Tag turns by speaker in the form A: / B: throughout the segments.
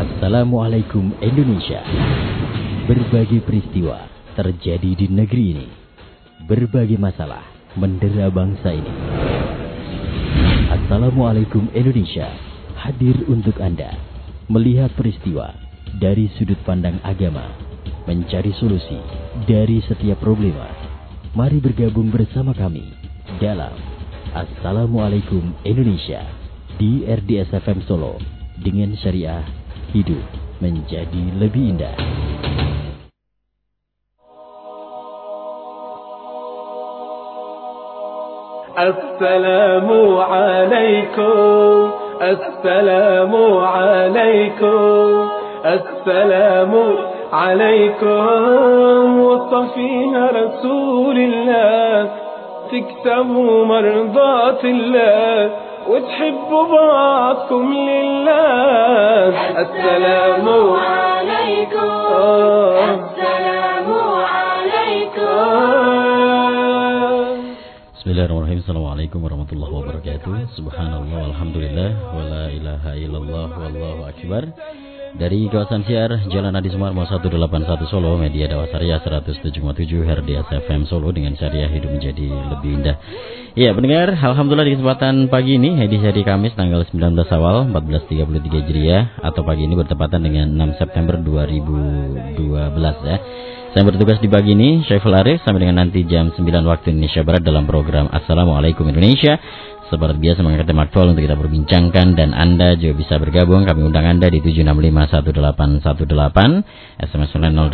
A: Assalamualaikum Indonesia. Berbagai peristiwa terjadi di negeri ini. Berbagai masalah mendera bangsa ini. Assalamualaikum Indonesia hadir untuk Anda melihat peristiwa dari sudut pandang agama, mencari solusi dari setiap problema. Mari bergabung bersama kami dalam Assalamualaikum Indonesia di RDS FM Solo dengan syariah hidup menjadi lebih indah.
B: Assalamualaikum, Assalamualaikum, Assalamualaikum. وصفيها رسول الله تكتبوا مرضات الله وتحبوا بعضكم لله. السلام عليكم، السلام عليكم.
A: Bismillahirrahmanirrahim. Assalamualaikum warahmatullahi wabarakatuh. Subhanallah, alhamdulillah, wa la ilaha illallah, wallahu akbar. Dari kawasan siar Jalan Adi Sumarmo 181 Solo, Media Dakwah Syariah 107,7 RDS FM Solo dengan syariah hidup menjadi lebih indah. Ya pendengar, alhamdulillah di kesempatan pagi ini, edisi hari Kamis tanggal 19 Awal 1433 Hijriah, atau pagi ini bertepatan dengan 6 September 2012 ya. Saya bertugas di pagi ini, Syaiful Arif, sampai dengan nanti jam 9 waktu Indonesia Barat dalam program Assalamualaikum Indonesia. Seperti biasa mengangkat tema aktual untuk kita perbincangkan, dan Anda juga bisa bergabung. Kami undang Anda di 7651818, SMS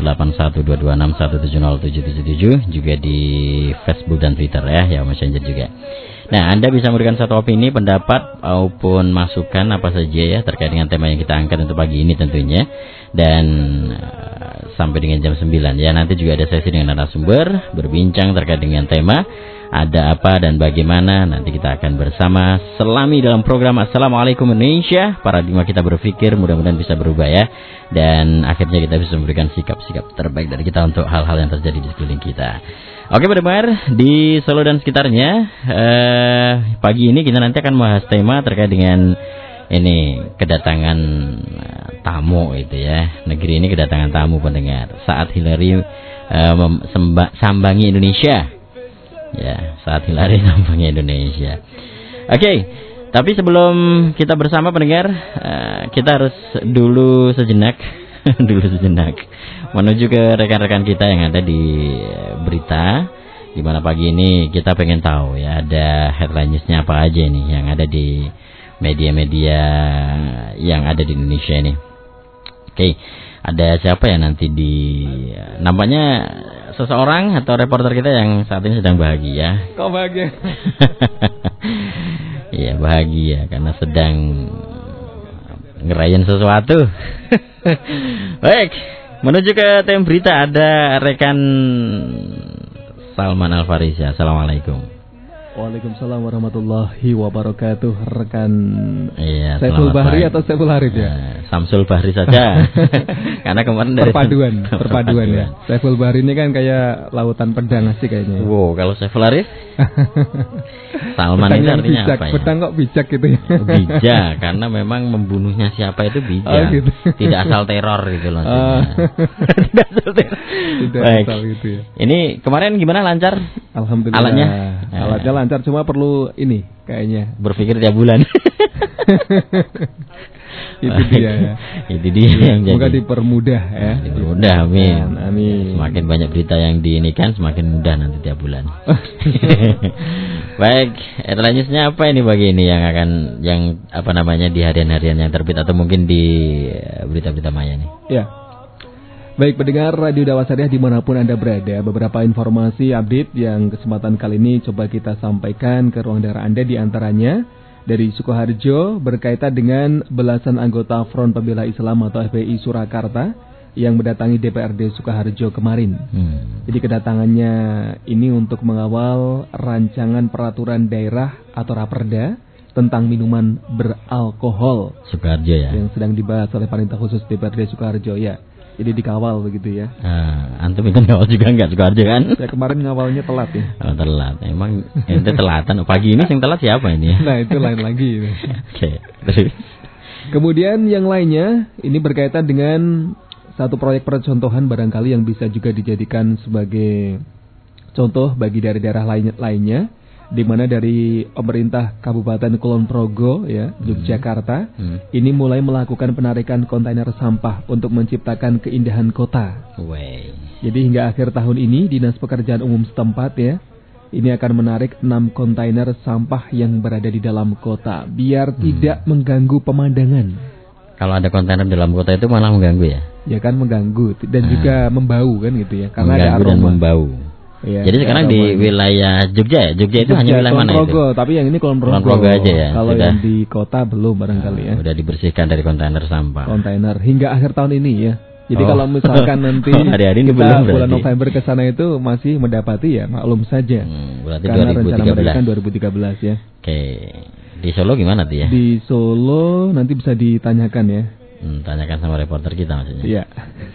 A: 088122617077, juga di Facebook dan Twitter ya Messenger juga. Nah, Anda bisa memberikan satu opini, pendapat maupun masukan apa saja ya terkait dengan tema yang kita angkat untuk pagi ini tentunya. Dan sampai dengan jam 9 ya, nanti juga ada sesi dengan narasumber berbincang terkait dengan tema ada apa dan bagaimana. Nanti kita akan bersama selami dalam program Assalamualaikum Indonesia. Paradigma kita berpikir mudah-mudahan bisa berubah ya, dan akhirnya kita bisa memberikan sikap-sikap terbaik dari kita untuk hal-hal yang terjadi di sekeliling kita. Oke pendengar di Solo dan sekitarnya, pagi ini kita nanti akan membahas tema terkait dengan ini kedatangan tamu itu ya. Negeri ini kedatangan tamu pendengar saat Hillary sambangi Indonesia. Ya, saat Hillary sambangi Indonesia. Oke, tapi sebelum kita bersama pendengar, kita harus dulu sejenak menuju ke rekan-rekan kita yang ada di berita. Di mana pagi ini kita pengen tahu ya, ada headline newsnya apa aja nih yang ada di media-media yang ada di Indonesia ini. Oke, ada siapa ya nanti nampaknya seseorang atau reporter kita yang saat ini sedang bahagia.
C: Kok bahagia?
A: Iya, bahagia karena sedang ngerayain sesuatu. Baik, menuju ke tema berita ada rekan Salman Al-Farisi. Assalamualaikum.
C: Waalaikumsalam warahmatullahi wabarakatuh. Rekan
A: Saiful
C: Bahri atau Saiful Harith ya?
A: Samsul Bahri saja. Karena kemarin dari
C: perpaduan ya. Saiful Bahri ini kan kayak lautan pedang sih kayaknya.
A: Wow, kalau Saiful Harith Salman itu artinya
C: bijak,
A: apa ya?
C: Pedang kok bijak gitu ya?
A: Bijak, karena memang membunuhnya siapa itu bijak. Oh, gitu. Tidak asal teror gitu loh. Tidak asal teror. Baik. Asal gitu ya. Ini kemarin gimana, lancar?
C: Alhamdulillah. Alatnya lancar, cuma perlu ini kayaknya berpikir tiap bulan. Itu dia ya.
A: Itu dia yang jadi.
C: Semoga dipermudah ya.
A: Dipermudah, amin.
C: Amin.
A: Semakin banyak berita yang diinikan, semakin mudah nanti tiap bulan. Baik, selanjutnya apa ini bagi ini yang di harian-harian yang terbit atau mungkin di berita-berita maya nih?
C: Ya. Baik pendengar Radio Dakwah Syariah dimanapun Anda berada, beberapa informasi update yang kesempatan kali ini coba kita sampaikan ke ruang dengar Anda, di antaranya dari Sukoharjo berkaitan dengan belasan anggota Front Pembela Islam atau FPI Surakarta yang mendatangi DPRD Sukoharjo kemarin. Jadi kedatangannya ini untuk mengawal rancangan peraturan daerah atau Raperda tentang minuman beralkohol
A: Sukoharjo ya,
C: yang sedang dibahas oleh panitia khusus DPRD Sukoharjo ya. Jadi dikawal begitu ya.
A: Antum itu ngawal juga enggak Sukoharjo kan?
C: Ya kemarin ngawalnya telat ya.
A: Oh, telat. Emang ente telatan. Pagi ini yang telat siapa ini?
C: Nah itu lain lagi.
A: Oke. Terus
C: Kemudian yang lainnya ini berkaitan dengan satu proyek percontohan barangkali yang bisa juga dijadikan sebagai contoh bagi daerah-daerah lainnya, di mana dari pemerintah Kabupaten Kulon Progo ya, Yogyakarta, ini mulai melakukan penarikan kontainer sampah untuk menciptakan keindahan kota. Jadi hingga akhir tahun ini Dinas Pekerjaan Umum setempat ya, ini akan menarik 6 kontainer sampah yang berada di dalam kota biar tidak mengganggu pemandangan.
A: Kalau ada kontainer dalam kota itu malah mengganggu ya?
C: Ya kan mengganggu dan juga membau kan gitu ya, karena
A: mengganggu
C: ada aroma
A: dan membau.
C: Ya,
A: jadi sekarang di wilayah Jogja ya? Jogja itu hanya wilayah mana itu?
C: Tapi yang ini Kulon Progo
A: aja ya?
C: Kalau yang di kota belum barangkali ya.
A: Udah dibersihkan dari kontainer sampah.
C: Kontainer hingga akhir tahun ini ya. Jadi kalau misalkan nanti
A: hari-hari ini
C: kita bulan November ke sana itu masih mendapati ya, maklum saja.
A: Berarti
C: karena
A: 2013.
C: rencana mereka kan 2013 ya.
A: Oke. Di Solo gimana tuh ya?
C: Di Solo nanti bisa ditanyakan ya.
A: Tanyakan sama reporter kita maksudnya.
C: Iya.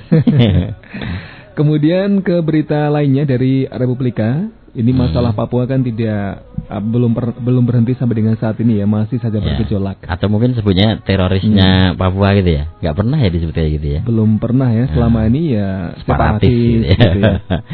C: Kemudian ke berita lainnya dari Republika, ini masalah Papua kan belum berhenti sampai dengan saat ini ya, masih saja bergejolak.
A: Atau mungkin sebutnya terorisnya Papua gitu ya? Gak pernah ya disebut kayak gitu ya?
C: Belum pernah ya, selama ini ya separatis gitu ya.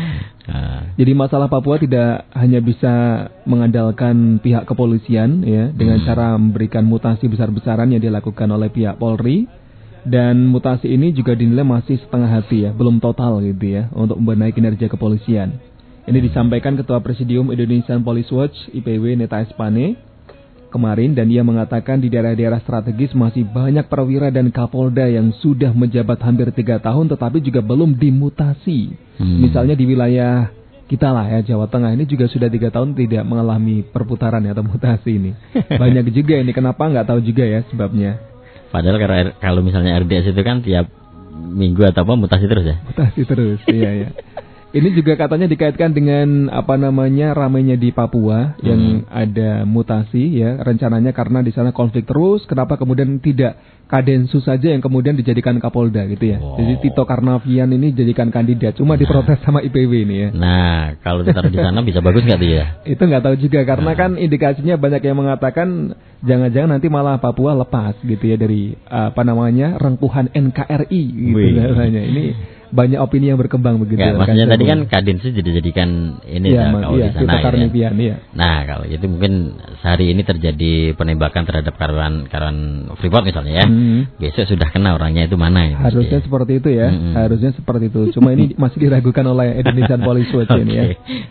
C: Jadi masalah Papua tidak hanya bisa mengandalkan pihak kepolisian ya, dengan cara memberikan mutasi besar-besaran yang dilakukan oleh pihak Polri. Dan mutasi ini juga dinilai masih setengah hati ya, belum total gitu ya, untuk membenahi kinerja kepolisian. Ini disampaikan Ketua Presidium Indonesian Police Watch IPW Neta Espane kemarin, dan ia mengatakan di daerah-daerah strategis masih banyak perwira dan kapolda yang sudah menjabat hampir 3 tahun tetapi juga belum dimutasi. Misalnya di wilayah kita lah ya, Jawa Tengah ini juga sudah 3 tahun tidak mengalami perputaran ya, atau mutasi ini. Banyak juga ini, kenapa nggak tahu juga ya sebabnya.
A: Padahal kalau misalnya RDS itu kan tiap minggu atau apa mutasi terus ya? Mutasi
C: terus, iya. Ini juga katanya dikaitkan dengan ramainya di Papua yang ada mutasi ya, rencananya karena di sana konflik terus. Kenapa kemudian tidak Kadensus saja yang kemudian dijadikan Kapolda gitu ya? Jadi Tito Karnavian ini dijadikan kandidat, cuma diprotes sama IPW ini ya.
A: Nah, kalau ditaruh di sana bisa bagus nggak tuh ya?
C: Itu nggak tahu juga karena kan indikasinya banyak yang mengatakan jangan-jangan nanti malah Papua lepas gitu ya dari rengkuhan NKRI gitu katanya. Ini banyak opini yang berkembang begitu.
A: Nggak, maksudnya tadi kan Kadensus dijadikan ini kalau di sana
C: Karnavian,
A: ya. Nah, kalau itu mungkin sehari ini terjadi penembakan terhadap karyawan Freeport misalnya ya. Besok sudah kena orangnya itu mana gitu.
C: Harusnya seperti itu ya. Harusnya seperti itu. Cuma ini masih diragukan oleh Indonesian Police Watch ini ya.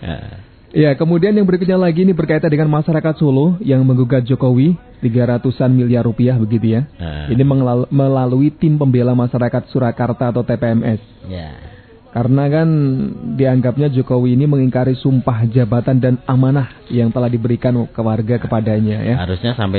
C: Ya, kemudian yang berikutnya lagi ini berkaitan dengan masyarakat Solo yang menggugat Jokowi 300-an miliar rupiah begitu ya. Ini melalui tim pembela masyarakat Surakarta atau TPMS. Karena kan dianggapnya Jokowi ini mengingkari sumpah jabatan dan amanah yang telah diberikan ke warga kepadanya ya.
A: Harusnya sampai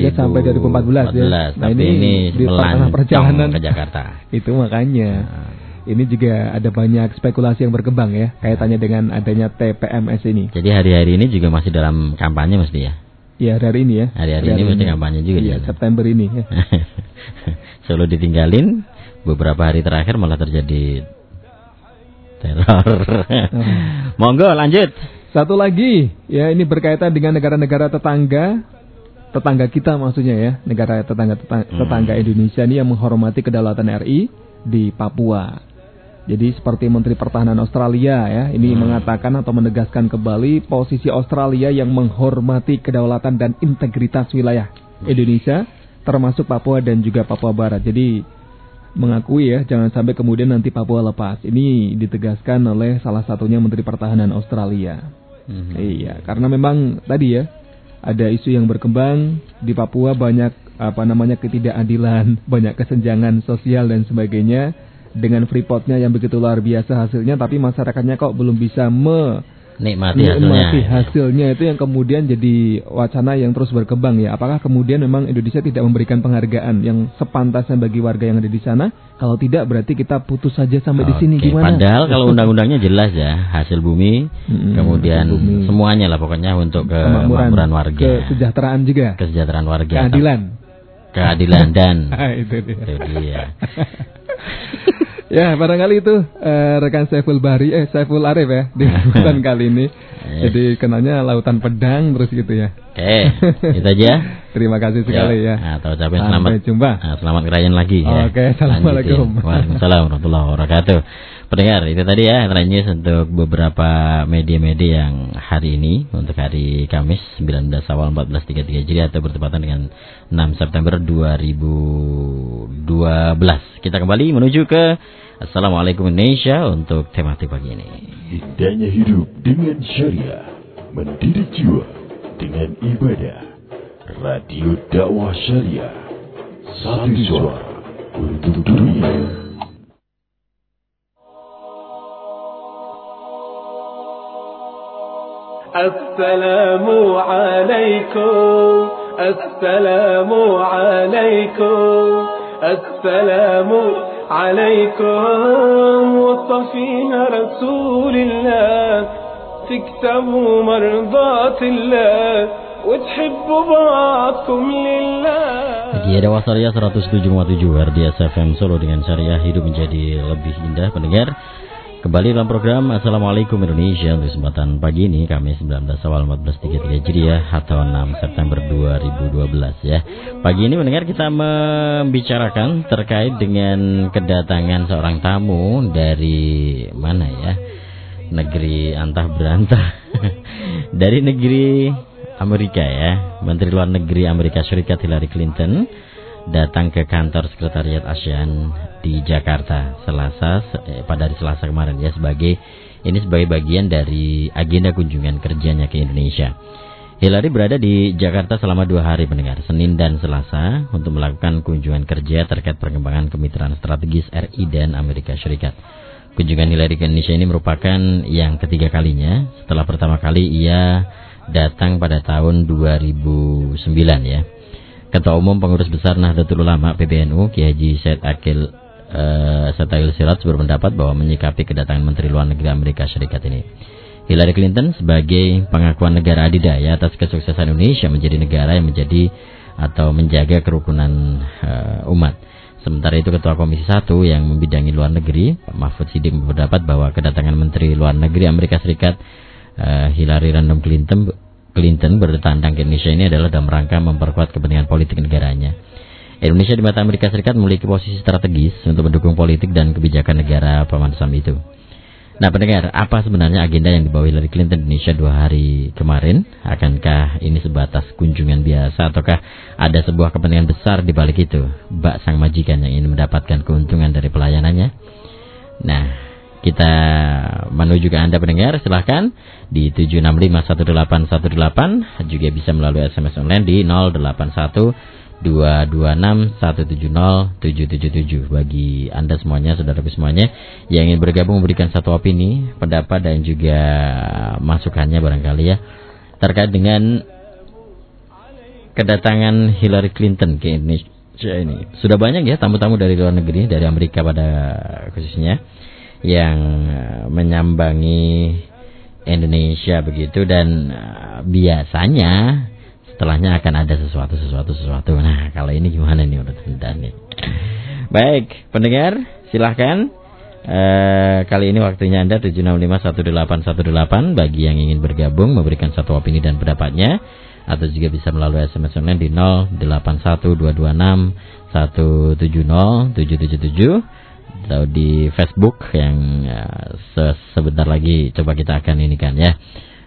A: 2014
C: ya.
A: Nah, tapi ini
C: di tengah perjalanan
A: ke Jakarta.
C: Itu makanya. Ini juga ada banyak spekulasi yang berkembang ya, kaitannya dengan adanya TPMS ini.
A: Jadi hari-hari ini juga masih dalam kampanye mesti ya?
C: Iya, hari ini ya.
A: Hari-hari ini mesti kampanye juga.
C: Iya, September ini ya.
A: Solo ditinggalin, beberapa hari terakhir malah terjadi teror. Monggo lanjut.
C: Satu lagi, ya ini berkaitan dengan negara-negara tetangga kita maksudnya ya, negara tetangga Indonesia ini yang menghormati kedaulatan RI di Papua. Jadi seperti Menteri Pertahanan Australia ya, ini mengatakan atau menegaskan kembali posisi Australia yang menghormati kedaulatan dan integritas wilayah Indonesia, termasuk Papua dan juga Papua Barat. Jadi mengakui ya, jangan sampai kemudian nanti Papua lepas. Ini ditegaskan oleh salah satunya Menteri Pertahanan Australia. Iya, karena memang tadi ya, ada isu yang berkembang di Papua, banyak ketidakadilan, banyak kesenjangan sosial dan sebagainya. Dengan Freeport-nya yang begitu luar biasa hasilnya, tapi masyarakatnya kok belum bisa menikmati hasilnya. Itu yang kemudian jadi wacana yang terus berkembang ya. Apakah kemudian memang Indonesia tidak memberikan penghargaan yang sepantasnya bagi warga yang ada di sana? Kalau tidak berarti kita putus saja sampai di sini, gimana?
A: Padahal kalau undang-undangnya jelas ya, hasil bumi, kemudian semuanya lah pokoknya untuk kemakmuran warga,
C: kesejahteraan juga,
A: kesejahteraan warga,
C: keadilan
A: dan
C: itu dia. Ya, barangkali itu rekan Saiful Arif ya di kesempatan kali ini. Jadi kenalnya lautan pedang terus gitu ya.
A: Oke, itu aja.
C: Terima kasih sekali ya.
A: Nah, ucapin selamat
C: jumpa.
A: Selamat ngerayain lagi ya.
C: Oke, assalamualaikum.
A: Waalaikumsalam warahmatullahi wabarakatuh. Pendengar, itu tadi ya headline news untuk beberapa media-media yang hari ini untuk hari Kamis 19 Awal 1433 Hijriah atau bertepatan dengan 6 September 2012. Kita kembali menuju ke Assalamualaikum Indonesia untuk tematik pagi ini.
D: Indahnya hidup dengan syariah, mendidik jiwa dengan ibadah. Radio Dakwah Syariah, satu suara untuk dunia.
B: Assalamu alaikum, assalamu alaikum, assalamu alaikum. Wasa fiha Rasulillah, tiktabu mardatillah, wa tuhibbu ba'dakum lillah.
A: Di Dakwah Syariah 107,7 RDS FM Solo dengan syariah hidup menjadi lebih indah. Pendengar, kembali dalam program Assalamualaikum Indonesia untuk kesempatan pagi ini Kamis 19 Awal 1433 Hijriah atau 6 September 2012 ya. Pagi ini mendengar kita membicarakan terkait dengan kedatangan seorang tamu dari mana ya? Negeri antah berantah. Dari negeri Amerika ya. Menteri Luar Negeri Amerika Serikat Hillary Clinton datang ke kantor sekretariat ASEAN di Jakarta pada hari Selasa kemarin ya sebagai bagian dari agenda kunjungan kerjanya ke Indonesia. Hillary berada di Jakarta selama 2 hari pendengar, Senin dan Selasa untuk melakukan kunjungan kerja terkait perkembangan kemitraan strategis RI dan Amerika Serikat. Kunjungan Hillary ke Indonesia ini merupakan yang ketiga kalinya setelah pertama kali ia datang pada tahun 2009 ya. Ketua Umum Pengurus Besar Nahdlatul Ulama PBNU Kiai Haji Said Akil Siraj berpendapat bahwa menyikapi kedatangan Menteri Luar Negeri Amerika Serikat ini, Hillary Clinton sebagai pengakuan negara adidaya atas kesuksesan Indonesia menjadi negara yang menjaga kerukunan umat. Sementara itu Ketua Komisi 1 yang membidangi luar negeri Pak Mahfud Siddiq berpendapat bahwa kedatangan Menteri Luar Negeri Amerika Serikat Hillary Random Clinton bertandang ke Indonesia ini adalah dalam rangka memperkuat kepentingan politik negaranya. Indonesia di mata Amerika Serikat memiliki posisi strategis untuk mendukung politik dan kebijakan negara paman Sam itu. Nah pendengar, apa sebenarnya agenda yang dibawa Hillary Clinton di Indonesia 2 hari kemarin? Akankah ini sebatas kunjungan biasa ataukah ada sebuah kepentingan besar di balik itu? Bak sang majikan yang ingin mendapatkan keuntungan dari pelayanannya? Nah, kita menuju ke Anda pendengar, silahkan di 7651818, juga bisa melalui SMS online di 081226170777. Bagi Anda semuanya, saudaraku semuanya yang ingin bergabung memberikan satu opini, pendapat dan juga masukannya barangkali ya terkait dengan kedatangan Hillary Clinton ke Indonesia ini. Sudah banyak ya tamu-tamu dari luar negeri, dari Amerika pada khususnya, yang menyambangi Indonesia begitu, dan biasanya setelahnya akan ada sesuatu. Nah, kalau ini gimana nih menurut Anda nih? Baik, pendengar, silahkan. Kali ini waktunya Anda 7651818 bagi yang ingin bergabung memberikan satu opini dan pendapatnya, atau juga bisa melalui SMS online di 081226170777 atau di Facebook yang sebentar lagi coba kita akan inikan ya,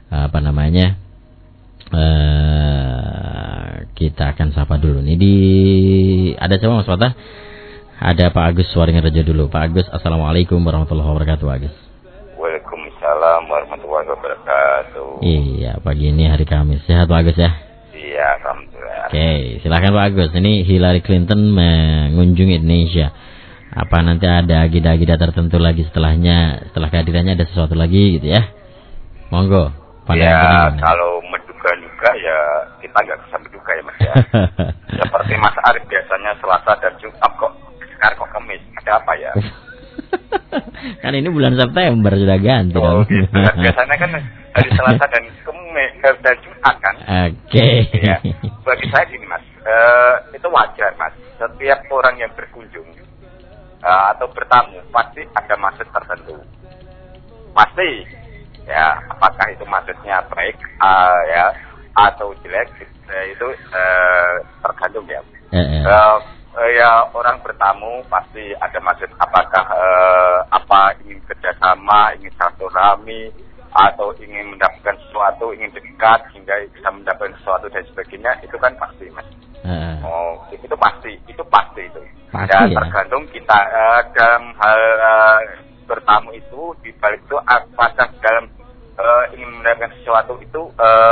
A: kita akan sapa dulu nih. Ada siapa Mas Fatah? Ada Pak Agus Waringin-Rejo dulu. Pak Agus, Assalamualaikum warahmatullahi wabarakatuh. Agus.
E: Waalaikumsalam warahmatullahi wabarakatuh.
A: Iya, pagi ini hari Kamis. Sehat Pak Agus ya?
E: Iya, alhamdulillah.
A: Oke, silakan Pak Agus. Ini Hillary Clinton mengunjungi Indonesia. Apa nanti ada agenda-agenda tertentu lagi setelah kehadirannya ada sesuatu lagi gitu ya? Monggo.
E: Ya, kalau menduga-duga ya kita nggak bisa menduga ya Mas ya. Seperti Mas Arif biasanya Selasa dan Jumat, kok sekarang kok Kamis. Ada apa ya?
A: Kan ini bulan September sudah ganti.
E: Oh gitu. Biasanya kan hari Selasa dan Kamis dan Jumat kan.
A: Oke.
E: Ya. Bagi saya gini Mas, itu wajar Mas. Setiap orang yang berkunjung atau bertamu pasti ada maksud tertentu. Pasti ya, apakah itu maksudnya baik ya atau jelek itu tergantung ya. Ya orang bertamu pasti ada maksud, apakah ingin kerjasama, ingin silaturahmi, atau ingin mendapatkan sesuatu, ingin dekat hingga bisa mendapatkan sesuatu dan sebagainya, itu kan pasti mas. Itu pasti itu. Dan tergantung kita dalam hal bertamu itu, di balik itu apakah dalam ingin mendapatkan sesuatu itu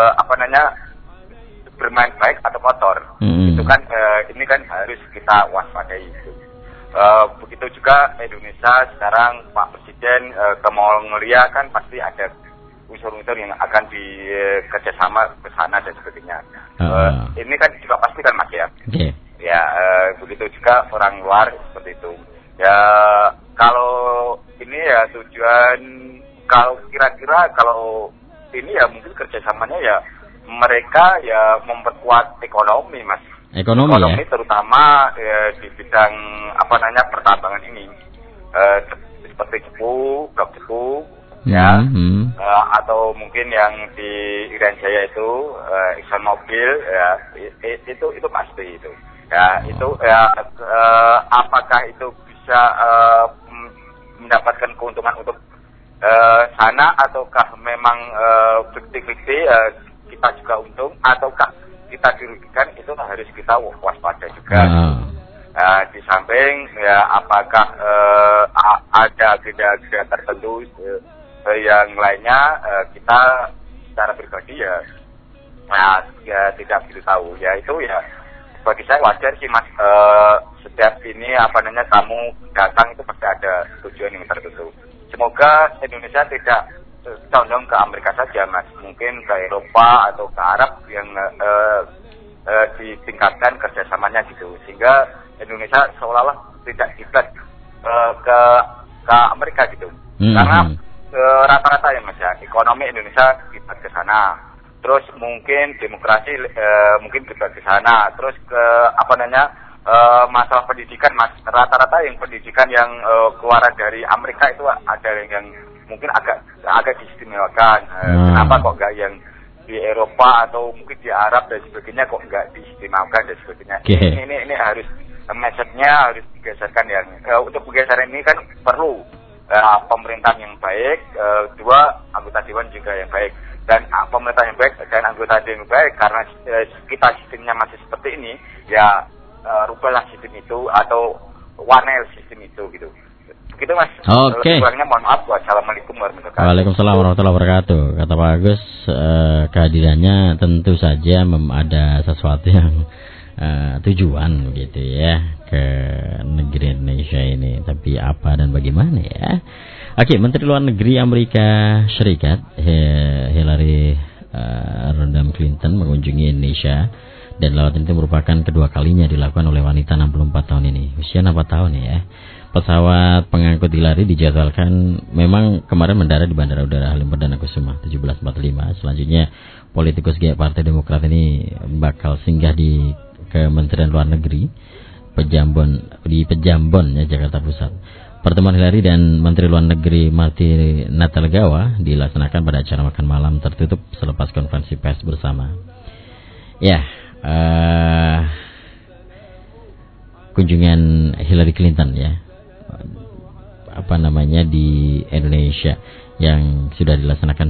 E: bermain baik atau kotor. Itu kan ini kan harus kita waspadai itu. Begitu juga Indonesia sekarang Pak Presiden ke Mongolia kan pasti ada unsur-unsur yang akan kerjasama ke sana dan sebagainya. Ini kan juga pasti kan mas ya. Ya begitu juga orang luar seperti itu. Ya kalau ini ya tujuan, kalau kira-kira kalau ini ya mungkin kerjasamanya ya mereka ya memperkuat ekonomi mas. Ekonomi ya? Terutama di bidang pertambangan ini, seperti blok cepu ya, atau mungkin yang di Irian Jaya itu Exxon Mobil ya, itu pasti itu ya. Itu ya apakah itu bisa mendapatkan keuntungan untuk sana, ataukah memang bukti-bukti kita juga untung, ataukah kita dirugikan, itu harus kita waspada juga. Di samping ya apakah ada agenda-agenda tertentu yang lainnya, kita secara pribadi ya tidak begitu tahu. Ya itu ya bagi saya wajar sih mas, setiap ini tamu datang itu pasti ada tujuan yang tertentu. Semoga Indonesia tidak condong ke Amerika saja mas, mungkin ke Eropa atau ke Arab yang ditingkatkan kerjasamanya gitu, sehingga Indonesia seolah-olah tidak kiblat ke Amerika gitu. Karena rata-rata ya mas ya, ekonomi Indonesia kiblat ke sana, terus mungkin demokrasi mungkin kiblat ke sana, terus ke masalah pendidikan mas, rata-rata yang pendidikan yang keluar dari Amerika itu ada yang mungkin agak diistimewakan. Kenapa kok enggak yang di Eropa atau mungkin di Arab dan sebagainya kok enggak diistimewakan dan sebagainya. Ini harus message-nya harus digeserkan yang untuk penggeseran ini kan perlu pemerintahan yang baik, dua anggota dewan juga yang baik, dan pemerintah yang baik dan anggota dewan yang baik. Karena kita sistemnya masih seperti ini ya, rubahlah sistem itu atau warnai sistem itu gitu. Begitu mas. Oke. Mohon maaf. Wassalamualaikum warahmatullahi wabarakatuh.
A: Waalaikumsalam warahmatullahi wabarakatuh. Kata Pak Agus, kehadirannya tentu saja ada sesuatu yang tujuan gitu ya ke negeri Indonesia ini. Tapi apa dan bagaimana ya? Oke, Menteri Luar Negeri Amerika Serikat Hillary Rodham Clinton mengunjungi Indonesia, dan lawatan itu merupakan kedua kalinya dilakukan oleh wanita 64 tahun ini. Usia 4 tahun ya. Pesawat pengangkut Hillary dijadwalkan memang kemarin mendarat di Bandara Udara Halim Perdana Kusuma 17.45. Selanjutnya politikus Partai Demokrat ini bakal singgah di Kementerian Luar Negeri Pejambon ya, Jakarta Pusat. Pertemuan Hillary dan Menteri Luar Negeri Marty Natalegawa dilaksanakan pada acara makan malam tertutup selepas konferensi pers bersama. Ya, kunjungan Hillary Clinton ya, di Indonesia yang sudah dilaksanakan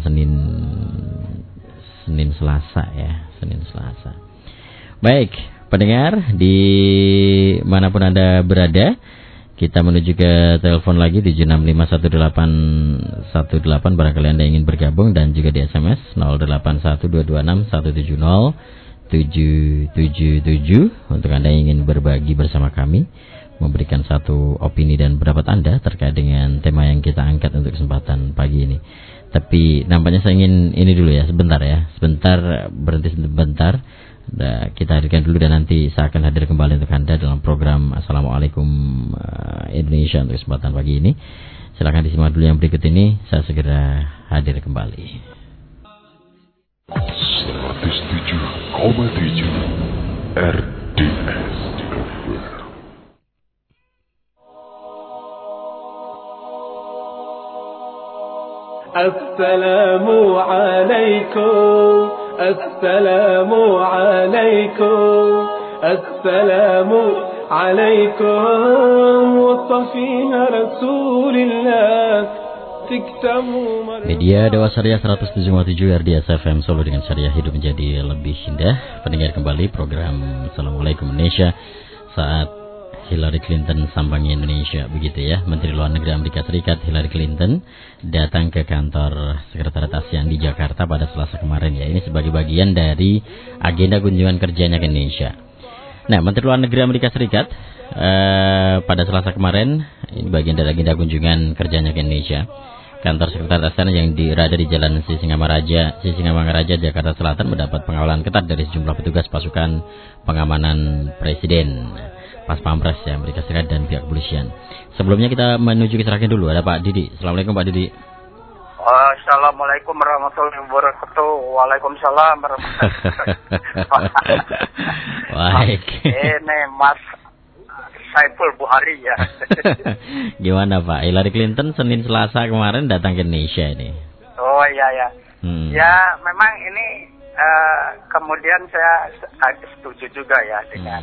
A: Senin Selasa ya, Senin Selasa. Baik, pendengar di manapun Anda berada, kita menuju ke telepon lagi di 7651818 barangkali Anda ingin bergabung, dan juga di SMS 0812261777 untuk Anda yang ingin berbagi bersama kami, memberikan satu opini dan pendapat Anda terkait dengan tema yang kita angkat untuk kesempatan pagi ini. Tapi nampaknya saya ingin ini dulu ya, sebentar, berhenti sebentar. Kita hadirkan dulu dan nanti saya akan hadir kembali untuk Anda dalam program Assalamualaikum Indonesia untuk kesempatan pagi ini. Silakan disimak dulu yang berikut ini, saya segera hadir kembali.
D: 107,7 RDS.
B: Assalamu alaikum, assalamu alaikum, assalamu alaikum. Wattafiha Rasulillah.
A: Media Dakwah Syariah 107,7 RDS FM Solo dengan syariah hidup menjadi lebih indah. Pendengar kembali program Assalamualaikum Indonesia saat Hillary Clinton sambangi Indonesia, begitu ya. Menteri Luar Negeri Amerika Serikat Hillary Clinton datang ke kantor Sekretariat ASEAN di Jakarta pada Selasa kemarin ya. Ini sebagai bagian dari agenda kunjungan kerjanya ke Indonesia. Nah, Menteri Luar Negeri Amerika Serikat pada Selasa kemarin, ini bagian dari agenda kunjungan kerjanya ke Indonesia. Kantor Sekretariat ASEAN yang berada di Jalan Sisingamangaraja, Jakarta Selatan mendapat pengawalan ketat dari sejumlah petugas pasukan pengamanan Presiden, Pas Pampres ya, Amerika Serikat dan pihak kepolisian. Sebelumnya kita menuju ke Seragen dulu, ada Pak Didi. Assalamualaikum Pak Didi.
F: Assalamualaikum warahmatullahi wabarakatuh. Waalaikumsalam warahmatullahi wabarakatuh.
A: Baik.
F: Ini Mas Saiful Buhari ya.
A: Gimana Pak? Hillary Clinton Senin Selasa kemarin datang ke Indonesia ini.
F: Oh iya ya. Ya memang ini kemudian saya setuju juga ya dengan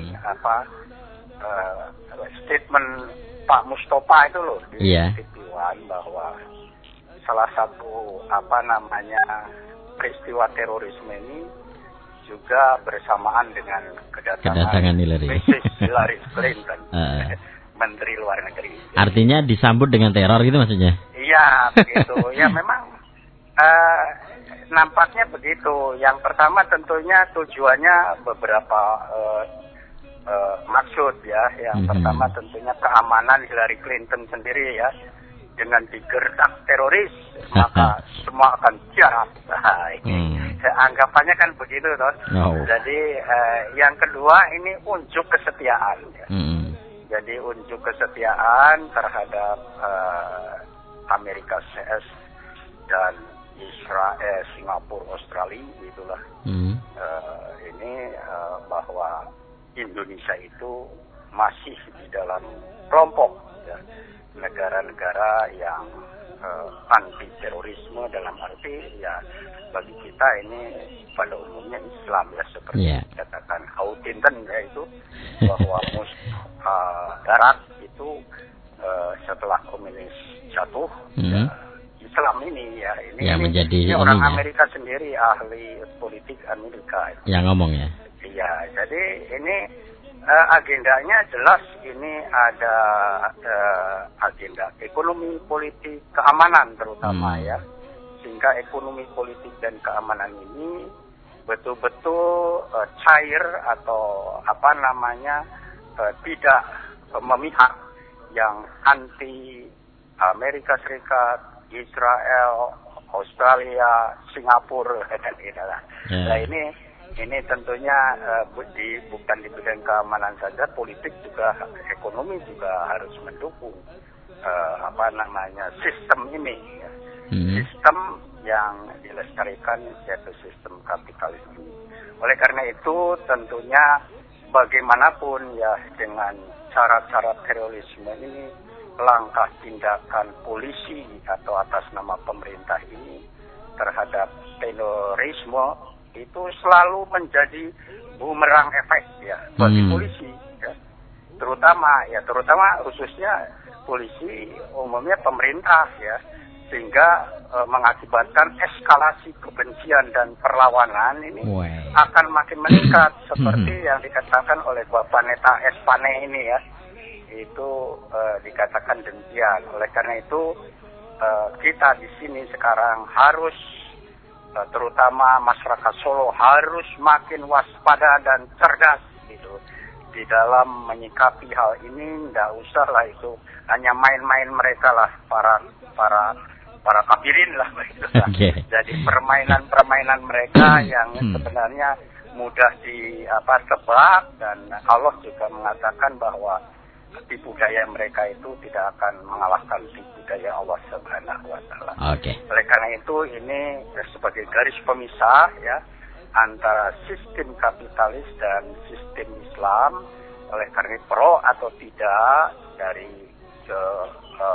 F: statement Pak Mustafa itu loh di TV1 bahwa salah satu peristiwa terorisme ini juga bersamaan dengan kedatangan Hillary Clinton, Menteri Luar Negeri.
A: Artinya disambut dengan teror gitu maksudnya?
F: Iya, begitu. Ya memang nampaknya begitu. Yang pertama tentunya tujuannya beberapa maksud ya. Yang pertama tentunya keamanan Hillary Clinton sendiri ya. Dengan digertak teroris, maka semua akan siap. Anggapannya kan begitu, toh. Jadi yang kedua ini unjuk kesetiaan. Ya. Jadi unjuk kesetiaan terhadap Amerika CS dan Israel, Singapura, Australia, itulah. Ini bahwa Indonesia itu masih di dalam kelompok. Ya. Negara-negara yang anti terorisme dalam arti ya bagi kita ini pada umumnya Islam ya seperti dikatakan Houghton yaitu bahwa Barat itu setelah komunis jatuh Islam ini ya ini
A: menjadi
F: orang Amerika sendiri, ahli politik Amerika
A: yang ngomong ya.
F: Iya, jadi ini agendanya jelas, ini ada agenda ekonomi, politik, keamanan terutama ya. Sehingga ekonomi, politik dan keamanan ini betul-betul cair atau tidak memihak yang anti Amerika Serikat, Israel, Australia, Singapura dan inilah. Nah ini tentunya bukan di bidang keamanan saja, politik juga, ekonomi juga harus mendukung sistem ini, ya. Sistem yang dilestarikan yaitu sistem kapitalisme. Oleh karena itu tentunya bagaimanapun ya dengan cara-cara terorisme ini, langkah tindakan polisi atau atas nama pemerintah ini terhadap terorisme itu selalu menjadi bumerang efek ya bagi polisi ya. Terutama khususnya polisi umumnya pemerintah ya, sehingga mengakibatkan eskalasi kebencian dan perlawanan ini akan makin meningkat seperti yang dikatakan oleh Bapak Neta Espane ini ya. Itu dikatakan demikian. Oleh karena itu kita di sini sekarang harus terutama masyarakat Solo harus makin waspada dan cerdas gitu di dalam menyikapi hal ini. Nggak usah lah itu hanya main-main mereka lah para kafirin lah begitu. Jadi permainan mereka yang sebenarnya mudah ditebak, dan Allah juga mengatakan bahwa tipu daya mereka itu tidak akan mengalahkan tipu daya Allah Subhanahu wa taala. Oleh karena itu ini sebagai garis pemisah ya antara sistem kapitalis dan sistem Islam. Oleh karena pro atau tidak dari terutama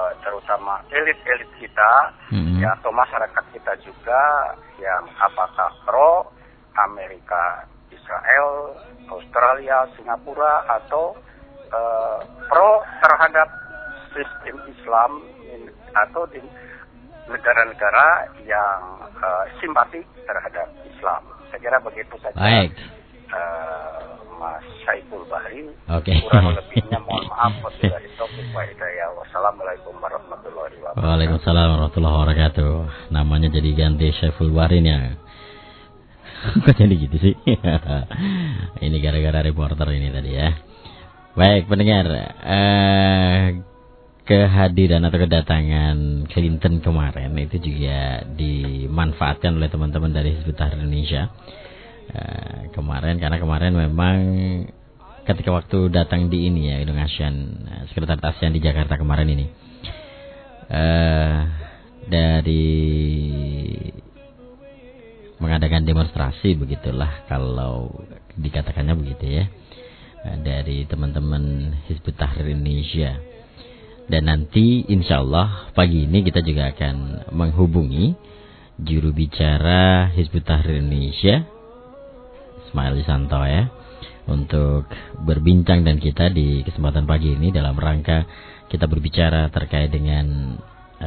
F: terutama elit-elit kita, ya atau masyarakat kita juga yang apakah pro Amerika, Israel, Australia, Singapura, atau pro terhadap sistem Islam atau di negara-negara yang simpati terhadap Islam. Saya kira begitu saja.
A: Baik.
F: Mas Syaiful Bahri.
A: Oke.
F: Kurang lebihnya mohon maaf. Wassalamualaikum warahmatullahi wabarakatuh.
A: Waalaikumsalam warahmatullahi wabarakatuh. Namanya jadi ganti Syaiful Bahri ya. Kok jadi gitu sih? Ini gara-gara reporter ini tadi ya. Baik pendengar, kehadiran atau kedatangan Clinton kemarin itu juga dimanfaatkan oleh teman-teman dari Hizbut Tahrir Indonesia. Karena kemarin memang ketika waktu datang di ini ya, Gedung ASEAN, Sekretariat ASEAN di Jakarta kemarin ini, dari mengadakan demonstrasi, begitulah kalau dikatakannya begitu ya, dari teman-teman Hizbut Tahrir Indonesia. Dan nanti insya Allah pagi ini kita juga akan menghubungi juru bicara Hizbut Tahrir Indonesia, Ismail Lisanto ya, untuk berbincang dan kita di kesempatan pagi ini dalam rangka kita berbicara terkait dengan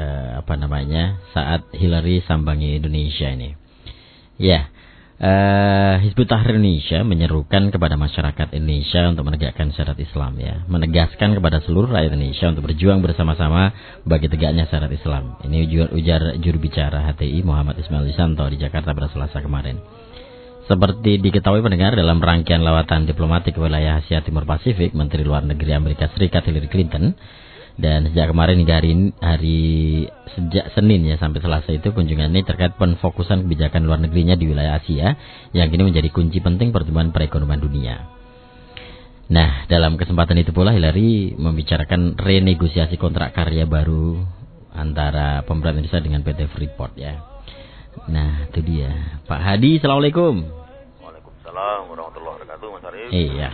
A: saat Hillary sambangi Indonesia ini. Ya, Hizbut Tahrir Indonesia menyerukan kepada masyarakat Indonesia untuk menegakkan syariat Islam ya, menegaskan kepada seluruh rakyat Indonesia untuk berjuang bersama-sama bagi tegaknya syariat Islam. Ini ujar juru bicara HTI Muhammad Ismail Lisanto di Jakarta pada Selasa kemarin. Seperti diketahui pendengar, dalam rangkaian lawatan diplomatik ke wilayah Asia Timur Pasifik, Menteri Luar Negeri Amerika Serikat Hillary Clinton, dan sejak kemarin hingga sejak Senin ya sampai Selasa itu kunjungan ini terkait penfokusan kebijakan luar negerinya di wilayah Asia yang kini menjadi kunci penting pertumbuhan perekonomian dunia. Nah, dalam kesempatan itu pula Hillary membicarakan renegosiasi kontrak karya baru antara pemerintah Indonesia dengan PT Freeport ya. Nah, itu dia. Pak Hadi, Assalamualaikum.
G: Waalaikumsalam warahmatullahi wabarakatuh, Mas Arif.
A: Iya.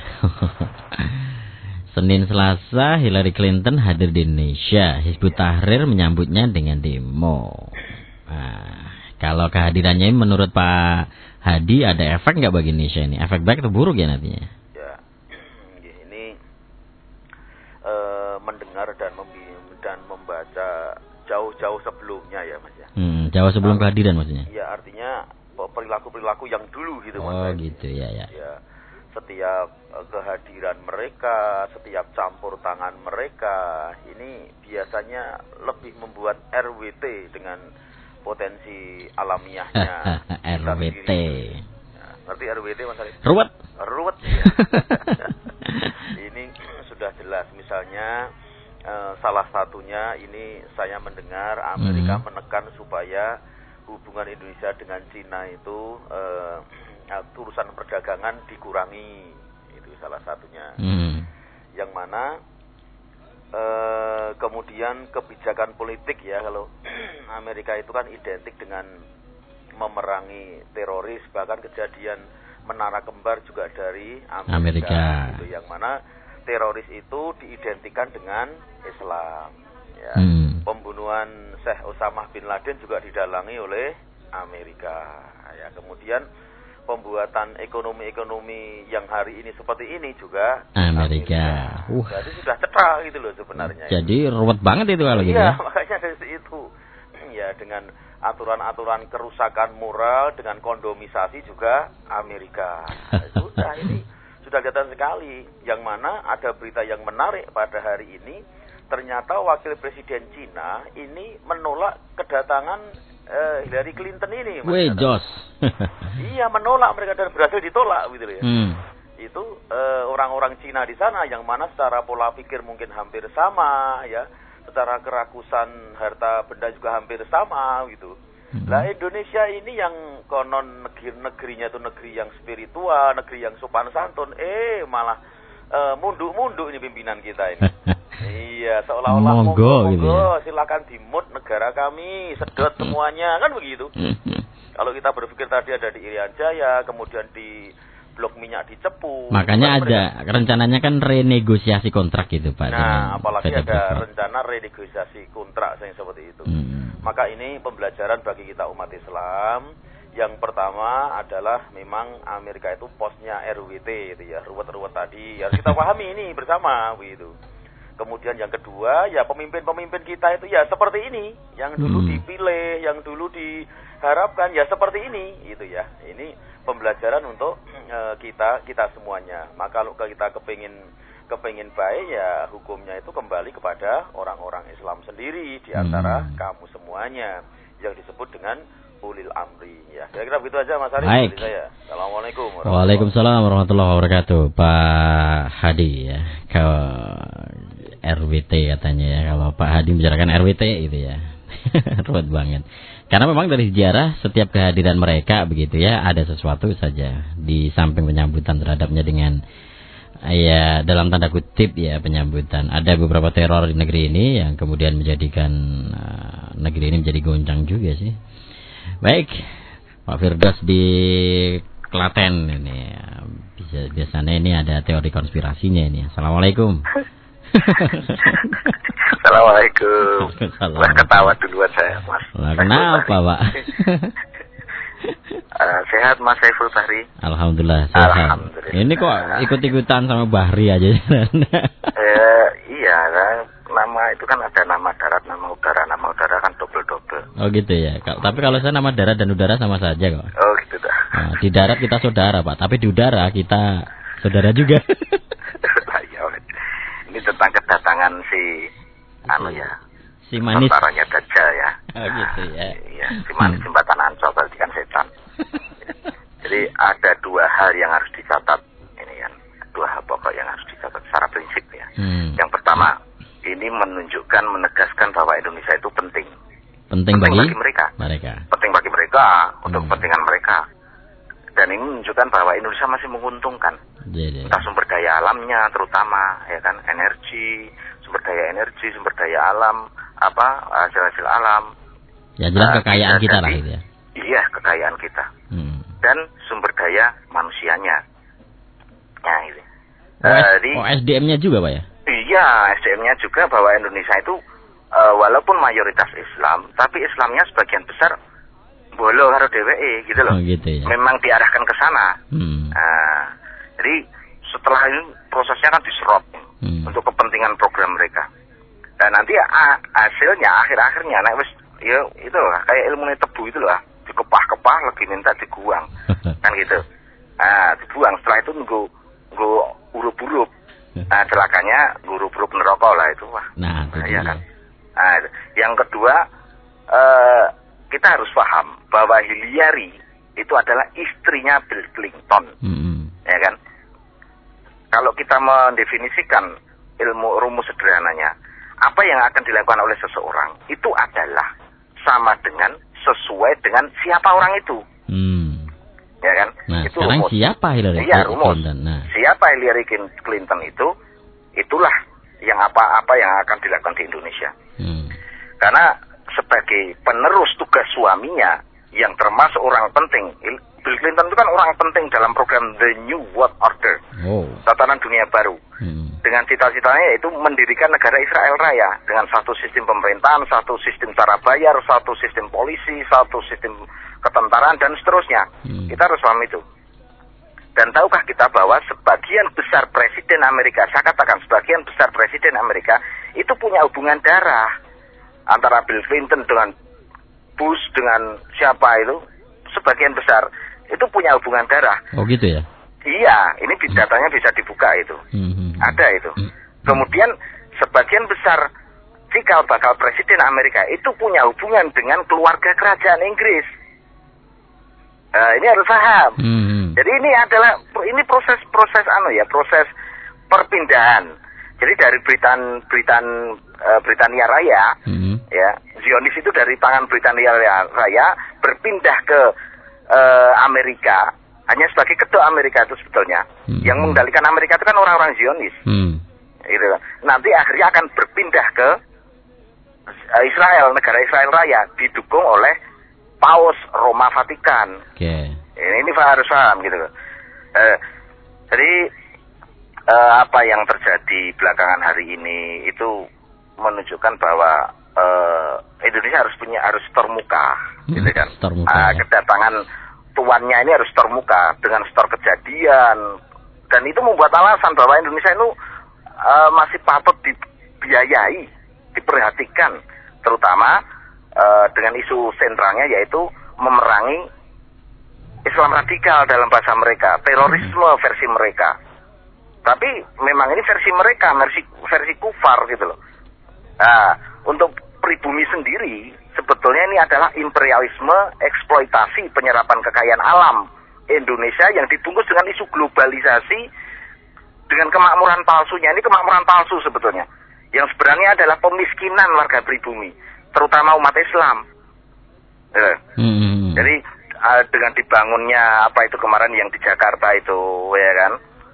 A: Senin Selasa Hillary Clinton hadir di Indonesia. Hizbut Tahrir menyambutnya dengan demo. Nah, kalau kehadirannya menurut Pak Hadi ada efek nggak bagi Indonesia ini? Efek baik atau buruk ya nantinya?
G: Ya, ini mendengar dan membaca jauh-jauh sebelumnya ya Mas ya.
A: Jauh sebelum kehadiran maksudnya?
G: Ya, artinya perilaku-perilaku yang dulu gitu Mas.
A: Oh gitu ya.
G: Setiap kehadiran mereka, setiap campur tangan mereka, ini biasanya lebih membuat RWT dengan potensi alamiahnya.
A: RWT.
G: Ya, ngerti RWT Mas Arif? Ruwet. Ya. Ini sudah jelas. Misalnya salah satunya ini saya mendengar Amerika menekan supaya hubungan Indonesia dengan Cina itu urusan perdagangan dikurangi, itu salah satunya. Yang mana kemudian kebijakan politik ya, kalau Amerika itu kan identik dengan memerangi teroris, bahkan kejadian Menara Kembar juga dari Amerika. Gitu, yang mana teroris itu diidentikan dengan Islam ya. Pembunuhan Syekh Usamah bin Laden juga didalangi oleh Amerika ya. Kemudian pembuatan ekonomi yang hari ini seperti ini juga Amerika. Jadi sudah cetra gitu loh sebenarnya.
A: Jadi ruwet banget itu kalau gitu.
G: Iya, makanya dari itu. Ya, dengan aturan-aturan kerusakan moral, dengan kondomisasi juga Amerika. Sudah ini sudah kelihatan sekali. Yang mana ada berita yang menarik pada hari ini, ternyata wakil presiden Cina ini menolak kedatangan Hillary Clinton ini.
A: Wih, Jos.
G: Iya, menolak mereka dan berhasil ditolak gitu ya. Itu orang-orang Cina di sana yang mana secara pola pikir mungkin hampir sama ya, secara kerakusan harta benda juga hampir sama gitu. Lah Indonesia ini yang konon negerinya itu negeri yang spiritual, negeri yang sopan santun, malah munduk-munduk ini pimpinan kita ini. Iya, seolah-olah monggo gitu ya. Silakan dimut negara kami, sedot semuanya, kan begitu. Kalau kita berpikir tadi ada di Irian Jaya, kemudian di blok minyak dicepu.
A: Makanya ada rencananya kan renegosiasi kontrak gitu Pak.
G: Nah, apalagi ada rencana renegosiasi kontrak yang seperti itu. Maka ini pembelajaran bagi kita umat Islam. Yang pertama adalah memang Amerika itu posnya RWT gitu ya, ruwet-ruwet tadi. Harus kita pahami ini bersama begitu. Kemudian yang kedua, ya pemimpin-pemimpin kita itu ya seperti ini, yang dulu dipilih, yang dulu diharapkan ya seperti ini, gitu ya. Ini pembelajaran untuk kita semuanya. Maka kalau kita kepingin baik ya hukumnya itu kembali kepada orang-orang Islam sendiri di antara kamu semuanya yang disebut dengan ulil amri ya. Kira-kira begitu aja Mas Ari dari saya. Assalamualaikum warahmatullahi wabarakatuh.
A: Waalaikumsalam warahmatullahi wabarakatuh. Pak Hadi ya. Ke RWT katanya ya. Kalau Pak Hadi bicarakan RWT itu ya. Ruwet banget. Karena memang dari sejarah setiap kehadiran mereka begitu ya, ada sesuatu saja di samping penyambutan terhadapnya dengan ya dalam tanda kutip ya penyambutan. Ada beberapa teror di negeri ini yang kemudian menjadikan negeri ini menjadi goncang juga sih. Baik, Pak Firdaus di Klaten ini biasanya ini ada teori konspirasinya ini. Assalamualaikum.
H: Assalamualaikum. Wah, ketawa duluan saya Mas.
A: Kenapa Pak?
H: Sehat Mas Saiful Bahri?
A: Alhamdulillah sehat. Alhamdulillah. Ini kok ikut-ikutan sama Bahri aja?
H: Iya kan. Nama itu kan ada nama darat, nama udara kan double-double.
A: Oh gitu ya. Tapi kalau saya nama darat dan udara sama saja kok.
H: Oh gitu dah.
A: Nah, di darat kita saudara Pak, tapi di udara kita saudara juga.
H: Ini tentang kedatangan si
A: manis.
H: Tentaranya Dajjal ya.
A: Oh gitu ya.
H: Iya, si manis jembatan Ancol berarti kan setan. Jadi ada dua hal yang harus dicatat. Ini kan dua hal pokok yang harus dicatat secara prinsip ya. Yang pertama, ini menunjukkan, menegaskan bahwa Indonesia itu penting bagi mereka. Penting bagi mereka untuk kepentingan mereka. Dan ini menunjukkan bahwa Indonesia masih menguntungkan. Entah sumber daya alamnya terutama ya kan, sumber daya alam, hasil-hasil alam. Ya jelas kekayaan kita lah itu ya. Iya, kekayaan kita. Dan sumber daya manusianya. Nah, itu.
A: SDM-nya juga Pak ya?
H: Iya, SDM-nya juga bahwa Indonesia itu walaupun mayoritas Islam, tapi Islamnya sebagian besar bolo karo dheweke gitu loh.
A: Oh, gitu ya.
H: Memang diarahkan ke sana. Jadi setelah ini prosesnya kan diserap untuk kepentingan program mereka. Dan nanti hasilnya akhir-akhirnya nek wis ya itu loh, kayak ilmu tebu itu loh, dikepah-kepah lagi minta diguang. Kan gitu. Dibuang, setelah itu nunggu urup-urup. Celakanya huruf-huruf neraka lah itu. Wah.
A: Nah,
H: ya kan. Yang kedua, kita harus paham bahwa Hillary itu adalah istrinya Bill Clinton. Ya kan? Kalau kita mendefinisikan rumus sederhananya, apa yang akan dilakukan oleh seseorang itu adalah sama dengan sesuai dengan siapa orang itu. Ya kan?
A: Nah,
H: itu
A: sekarang
H: rumus.
A: Siapa Hillary Clinton? Nah.
H: Siapa Hillary Clinton itulah yang apa yang akan dilakukan di Indonesia. Karena sebagai penerus tugas suaminya yang termasuk orang penting, Bill Clinton itu kan orang penting dalam program The New World Order, tatanan dunia baru. Dengan cita-citanya yaitu mendirikan negara Israel Raya dengan satu sistem pemerintahan, satu sistem cara bayar, satu sistem polisi, satu sistem ketentaraan dan seterusnya. Kita harus paham itu. Dan tahukah kita bahwa sebagian besar presiden Amerika, saya katakan sebagian besar presiden Amerika itu punya hubungan darah antara Bill Clinton dengan Bush dengan siapa itu, sebagian besar itu punya hubungan darah.
A: Oh gitu ya?
H: Iya, ini datanya bisa dibuka itu. Ada itu. Kemudian sebagian besar cikal bakal presiden Amerika itu punya hubungan dengan keluarga kerajaan Inggris. Ini harus paham. Jadi ini adalah proses perpindahan. Jadi dari Britania Raya, ya Zionis itu dari tangan Britania Raya berpindah ke Amerika hanya sebagai kedok Amerika itu sebetulnya. Yang mengendalikan Amerika itu kan orang-orang Zionis. Gitu. Nanti akhirnya akan berpindah ke Israel, negara Israel Raya didukung oleh Paus Roma Vatikan. Ini harus paham gitu. Jadi apa yang terjadi belakangan hari ini itu menunjukkan bahwa Indonesia harus termuka, gitu kan? Kedatangan tuannya ini harus termuka dengan setor kejadian, dan itu membuat alasan bahwa Indonesia itu masih patut dibiayai, diperhatikan, terutama dengan isu sentralnya yaitu memerangi Islam radikal dalam bahasa mereka, terorisme versi mereka. Tapi memang ini versi mereka, versi kufar gitu loh. Nah, untuk pribumi sendiri sebetulnya ini adalah imperialisme, eksploitasi, penyerapan kekayaan alam Indonesia yang dibungkus dengan isu globalisasi dengan kemakmuran palsunya. Ini kemakmuran palsu sebetulnya, yang sebenarnya adalah pemiskinan warga pribumi, terutama umat Islam. Jadi dengan dibangunnya apa itu kemarin yang di Jakarta itu, ya kan,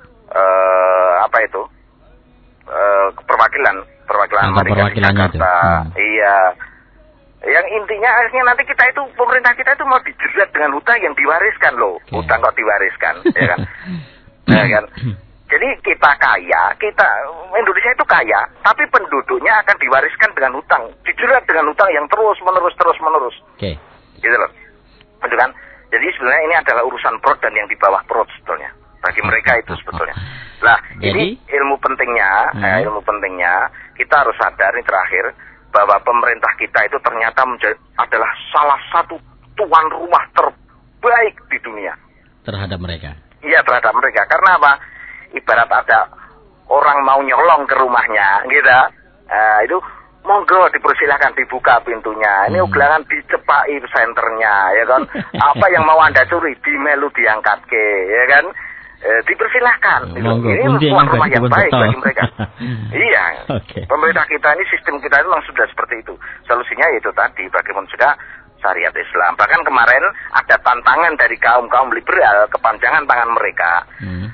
H: perwakilan Amerika di Jakarta. Iya. Yang intinya akhirnya nanti kita itu, pemerintah kita itu mau dijerat dengan hutang yang diwariskan loh. Hutang kok diwariskan, ya kan? Ya kan? Jadi kita kaya, Indonesia itu kaya, tapi penduduknya akan diwariskan dengan hutang, dijerat dengan hutang yang terus menerus.
A: Oke.
H: Gitu loh. Betul kan? Jadi sebenarnya ini adalah urusan perut dan yang di bawah perut sebetulnya. Bagi mereka itu sebetulnya. Nah, ini ilmu pentingnya kita harus sadar ini terakhir bahwa pemerintah kita itu ternyata adalah salah satu tuan rumah terbaik di dunia
A: terhadap mereka.
H: Iya, terhadap mereka. Karena apa? Ibarat ada orang mau nyolong ke rumahnya, gitu. Itu monggo dipersilahkan dibuka pintunya. Ini ugelangan dicepai senternya, ya kan? Apa yang mau Anda curi dimelu diangkat ke, ya kan? Dipersilahkan. Ini tuan rumah yang baik bagi mereka. Iya. Pemerintah kita ini, sistem kita itu memang sudah seperti itu. Solusinya itu tadi, bagaimana juga syariat Islam. Bahkan kemarin ada tantangan dari kaum liberal, kepanjangan tangan mereka.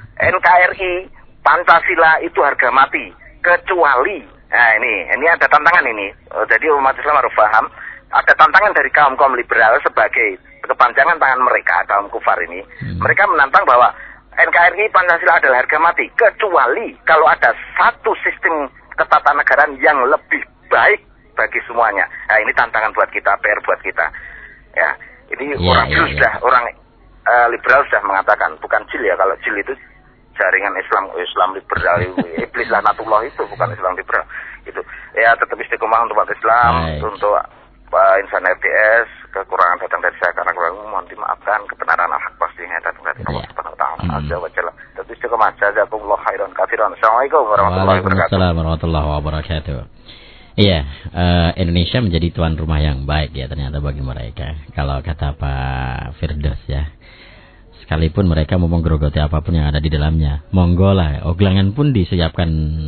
H: NKRI, Pancasila itu harga mati, kecuali. Nah ini ada tantangan ini. Jadi umat Islam harus paham, ada tantangan dari kaum liberal sebagai kepanjangan tangan mereka, kaum kufar ini. Mereka menantang bahwa NKRI Pancasila adalah harga mati, kecuali kalau ada satu sistem ketatanegaraan yang lebih baik bagi semuanya. Nah ini tantangan buat kita, PR buat kita. Ya, ini orang liberal sudah mengatakan, bukan JIL ya, kalau JIL itu jaringan Islam liberal, iblis laknatullah itu bukan Islam liberal. Itu ya tetap istiqomah untuk umat Islam, untuk insan RDS, kekurangan datang dari saya karena mohon dimaafkan, kebenaran al-haq pastinya datang dari Allah Subhanahu wa taala. Azza wa jalla. Tetap istiqomah, jazakumullah khairan katsiran. Assalamualaikum warahmatullahi wabarakatuh.
A: Waalaikumsalam warahmatullahi wabarakatuh. Iya, Indonesia menjadi tuan rumah yang baik ya ternyata bagi mereka. Kalau kata Pak Firdaus ya, sekalipun mereka mau menggerogoti apapun yang ada di dalamnya, monggo lah. Oglangan pun disiapkan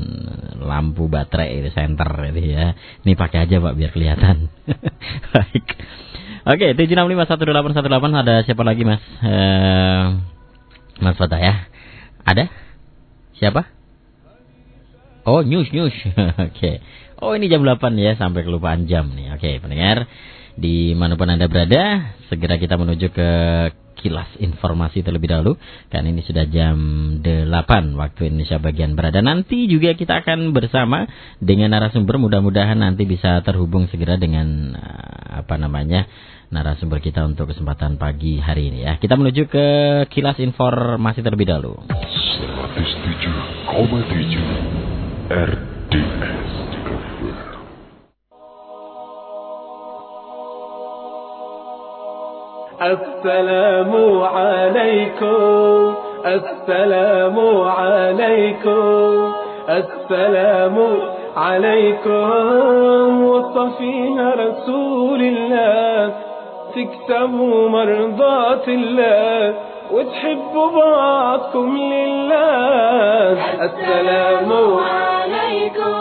A: lampu baterai senter itu ya. Ini pakai aja Pak biar kelihatan. Baik. Oke, 7651818 ada siapa lagi Mas? Mas Fatah ya. Ada? Siapa? Oh, news. Oke. Oh, ini jam 8 ya, sampai kelupaan jam nih. Oke, pendengar dimanapun Anda berada, segera kita menuju ke kilas informasi terlebih dahulu, kan ini sudah jam 8 waktu Indonesia bagian barat. Nanti juga kita akan bersama dengan narasumber, mudah-mudahan nanti bisa terhubung segera dengan narasumber kita untuk kesempatan pagi hari ini ya. Kita menuju ke kilas informasi terlebih dahulu.
D: 107,7 RDS.
B: السلام عليكم السلام عليكم السلام عليكم وصفيها رسول الله تكسبوا مرضات الله وتحبوا بعضكم لله السلام عليكم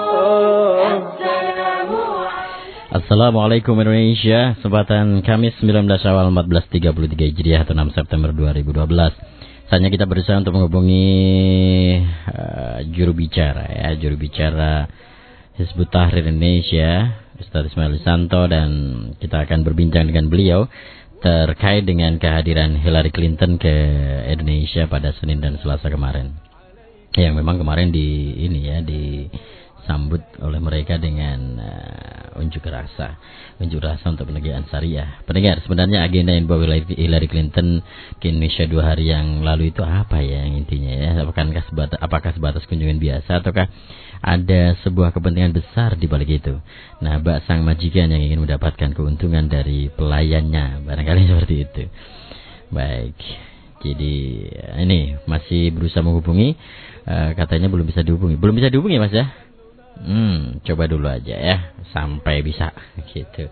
A: Assalamualaikum Indonesia. Kesempatan Kamis 19 Syawal 1433 Hijriah atau 6 September 2012. Saatnya kita berusaha untuk menghubungi juru bicara Hizbut Tahrir Indonesia, Ustaz Ismail Santo, dan kita akan berbincang dengan beliau terkait dengan kehadiran Hillary Clinton ke Indonesia pada Senin dan Selasa kemarin. Yang memang kemarin disambut oleh mereka dengan unjuk rasa untuk penegakan syariah. Pendengar, sebenarnya agenda yang dibawa Hillary Clinton ke Indonesia 2 hari yang lalu itu apa ya yang intinya ya? Apakah sebatas kunjungan biasa ataukah ada sebuah kepentingan besar di balik itu? Nah, bak sang majikan yang ingin mendapatkan keuntungan dari pelayannya, barangkali seperti itu. Baik, jadi ini masih berusaha menghubungi, katanya belum bisa dihubungi Mas ya? Coba dulu aja ya sampai bisa gitu.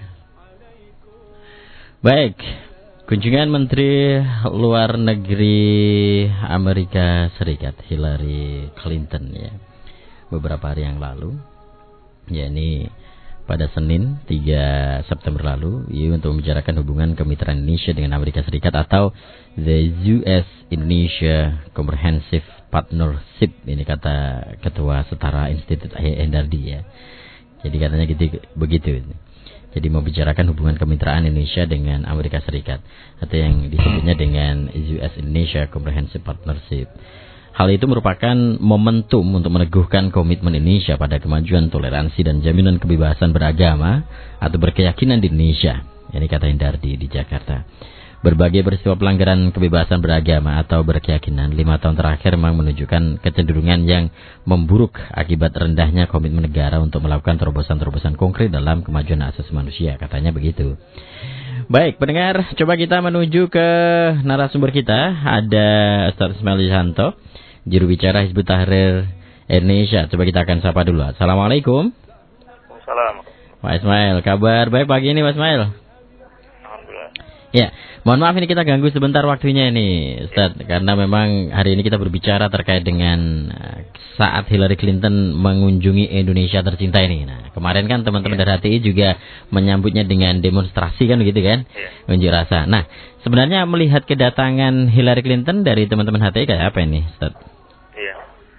A: Baik, kunjungan Menteri Luar Negeri Amerika Serikat Hillary Clinton ya beberapa hari yang lalu, yakni pada Senin 3 September lalu, untuk membicarakan hubungan kemitraan Indonesia dengan Amerika Serikat atau the US Indonesia Comprehensive Partnership, ini kata Ketua Setara Institut Hendardi ya. Jadi katanya begitu. Jadi membicarakan hubungan kemitraan Indonesia dengan Amerika Serikat atau yang disebutnya dengan US Indonesia Comprehensive Partnership. Hal itu merupakan momentum untuk meneguhkan komitmen Indonesia pada kemajuan, toleransi, dan jaminan kebebasan beragama atau berkeyakinan di Indonesia. Ini kata Hendardi di Jakarta. Berbagai peristiwa pelanggaran kebebasan beragama atau berkeyakinan 5 tahun terakhir memang menunjukkan kecenderungan yang memburuk akibat rendahnya komitmen negara untuk melakukan terobosan-terobosan konkret dalam kemajuan asasi manusia. Katanya begitu. Baik, pendengar, coba kita menuju ke narasumber kita. Ada Ustaz Ismail Yusanto, juru bicara Hizbut Tahrir Indonesia. Coba kita akan sapa dulu. Assalamualaikum.
I: Waalaikumsalam.
A: Pak Ismail, kabar baik pagi ini Pak Ismail?
I: Alhamdulillah.
A: Ya, mohon maaf ini kita ganggu sebentar waktunya ini Ustaz, karena memang hari ini kita berbicara terkait dengan saat Hillary Clinton mengunjungi Indonesia tercinta ini. Nah, kemarin kan teman-teman dari HTI juga menyambutnya dengan demonstrasi kan begitu kan? Unjuk rasa. Nah, sebenarnya melihat kedatangan Hillary Clinton dari teman-teman HTI kayak apa ini Ustaz?
I: Iya.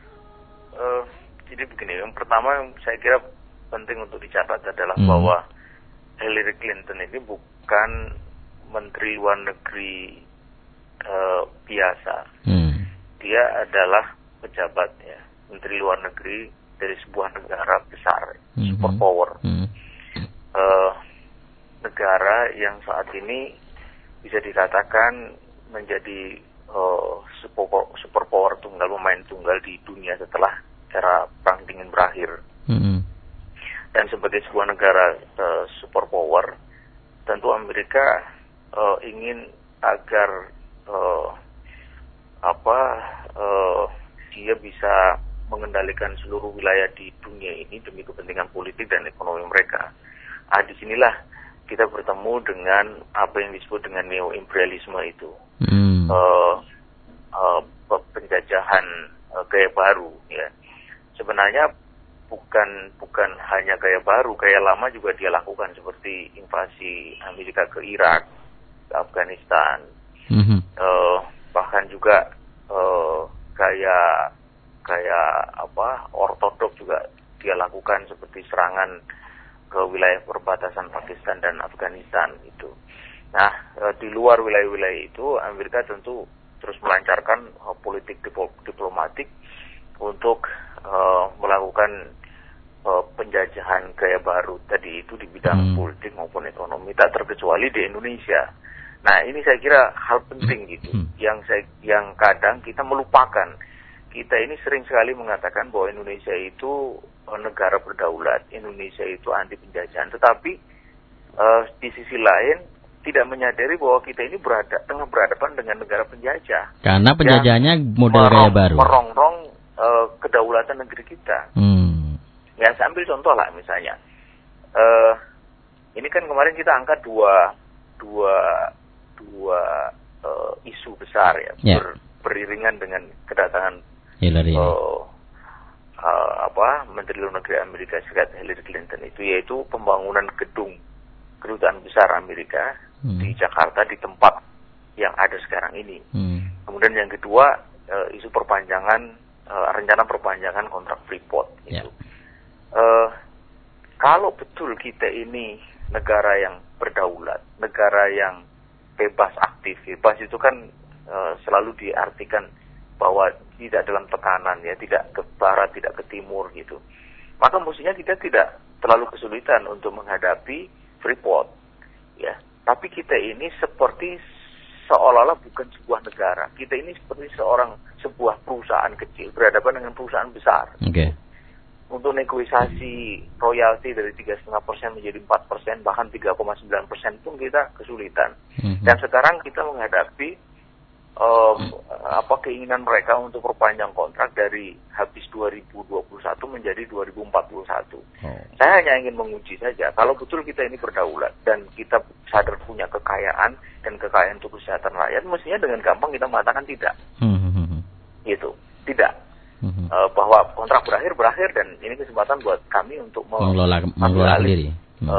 I: Jadi begini, yang pertama yang saya kira penting untuk dicatat adalah bahwa Hillary Clinton ini bukan Menteri Luar Negeri biasa. Dia adalah pejabat ya, Menteri Luar Negeri dari sebuah negara besar, superpower. Negara yang saat ini bisa dikatakan menjadi superpower tunggal, pemain tunggal di dunia setelah era Perang Dingin berakhir. Dan sebagai sebuah negara superpower, tentu Amerika ingin agar dia bisa mengendalikan seluruh wilayah di dunia ini demi kepentingan politik dan ekonomi mereka. Disinilah kita bertemu dengan apa yang disebut dengan neo-imperialisme itu, penjajahan gaya baru. Ya, sebenarnya bukan hanya gaya baru, gaya lama juga dia lakukan seperti invasi Amerika ke Irak, ke Afghanistan, bahkan juga ortodok juga dia lakukan seperti serangan ke wilayah perbatasan Pakistan dan Afghanistan itu. Nah, di luar wilayah-wilayah itu Amerika tentu terus melancarkan politik diplomatik untuk melakukan penjajahan gaya baru tadi itu di bidang politik maupun ekonomi, tak terkecuali di Indonesia. Nah, ini saya kira hal penting gitu, yang kadang kita melupakan. Kita ini sering sekali mengatakan bahwa Indonesia itu negara berdaulat, Indonesia itu anti penjajahan, tetapi di sisi lain tidak menyadari bahwa kita ini tengah berhadapan dengan negara penjajah.
A: Karena penjajahannya model gaya baru.
I: Merongrong kedaulatan negeri kita. Ya, saya ambil contoh lah misalnya. Ini kan kemarin kita angkat dua isu besar ya, beriringan dengan kedatangan
A: Hillary
I: Menteri Luar Negeri Amerika Serikat Hillary Clinton itu, yaitu pembangunan gedung kedutaan besar Amerika di Jakarta, di tempat yang ada sekarang ini. Kemudian yang kedua, isu rencana perpanjangan kontrak Freeport itu. Kalau betul kita ini negara yang berdaulat, negara yang bebas aktif. Bebas itu kan selalu diartikan bahwa tidak dalam tekanan ya, tidak ke barat, tidak ke timur gitu. Maka mestinya kita tidak terlalu kesulitan untuk menghadapi Freeport ya. Tapi kita ini seperti seolah-olah bukan sebuah negara. Kita ini seperti sebuah perusahaan kecil berhadapan dengan perusahaan besar.
A: Okay.
I: Untuk negosiasi royalti dari 3,5% menjadi 4%, bahkan 3,9% pun kita kesulitan. Dan sekarang kita menghadapi keinginan mereka untuk perpanjang kontrak dari habis 2021 menjadi 2041. Saya hanya ingin menguji saja, kalau betul kita ini berdaulat dan kita sadar punya kekayaan dan kekayaan untuk kesehatan rakyat, mestinya dengan gampang kita mengatakan tidak. Gitu, tidak. Bahwa kontrak berakhir dan ini kesempatan buat kami untuk
A: mengelola sendiri.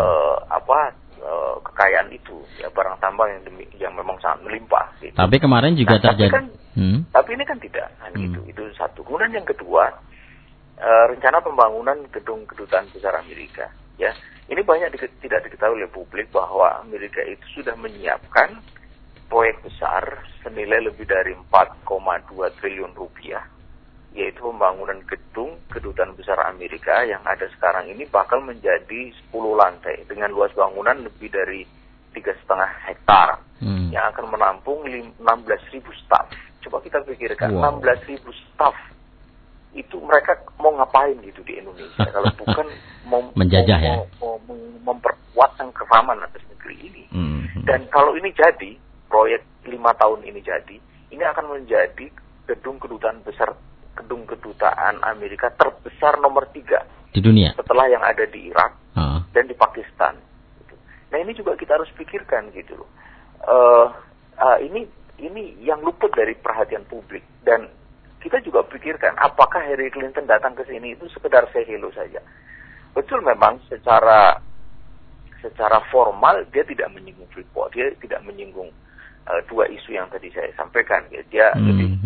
I: Kekayaan itu ya, barang tambang yang memang sangat melimpah gitu.
A: Tapi kemarin juga terjadi
I: tapi ini kan tidak gitu. Itu satu. Kemudian yang kedua, rencana pembangunan gedung kedutaan besar Amerika ya. Ini banyak tidak diketahui oleh publik bahwa Amerika itu sudah menyiapkan proyek besar senilai lebih dari 4,2 triliun rupiah, yaitu pembangunan gedung kedutaan besar Amerika yang ada sekarang ini bakal menjadi 10 lantai dengan luas bangunan lebih dari 3,5 hektar yang akan menampung 16.000 staf. Coba kita pikirkan, 16.000 staf itu mereka mau ngapain gitu di Indonesia kalau bukan
A: menjajah ya,
I: memperkuat keamanan atas negeri ini. Dan kalau ini jadi, proyek 5 tahun ini jadi, ini akan menjadi gedung kedutaan Amerika terbesar nomor 3
A: di dunia
I: setelah yang ada di Irak dan di Pakistan gitu. Nah ini juga kita harus pikirkan gitu loh. Ini yang luput dari perhatian publik, dan kita juga pikirkan apakah Hillary Clinton datang ke sini itu sekedar say hello saja. Betul, memang secara formal dia tidak menyinggung Freeport, dia tidak menyinggung dua isu yang tadi saya sampaikan. Dia lebih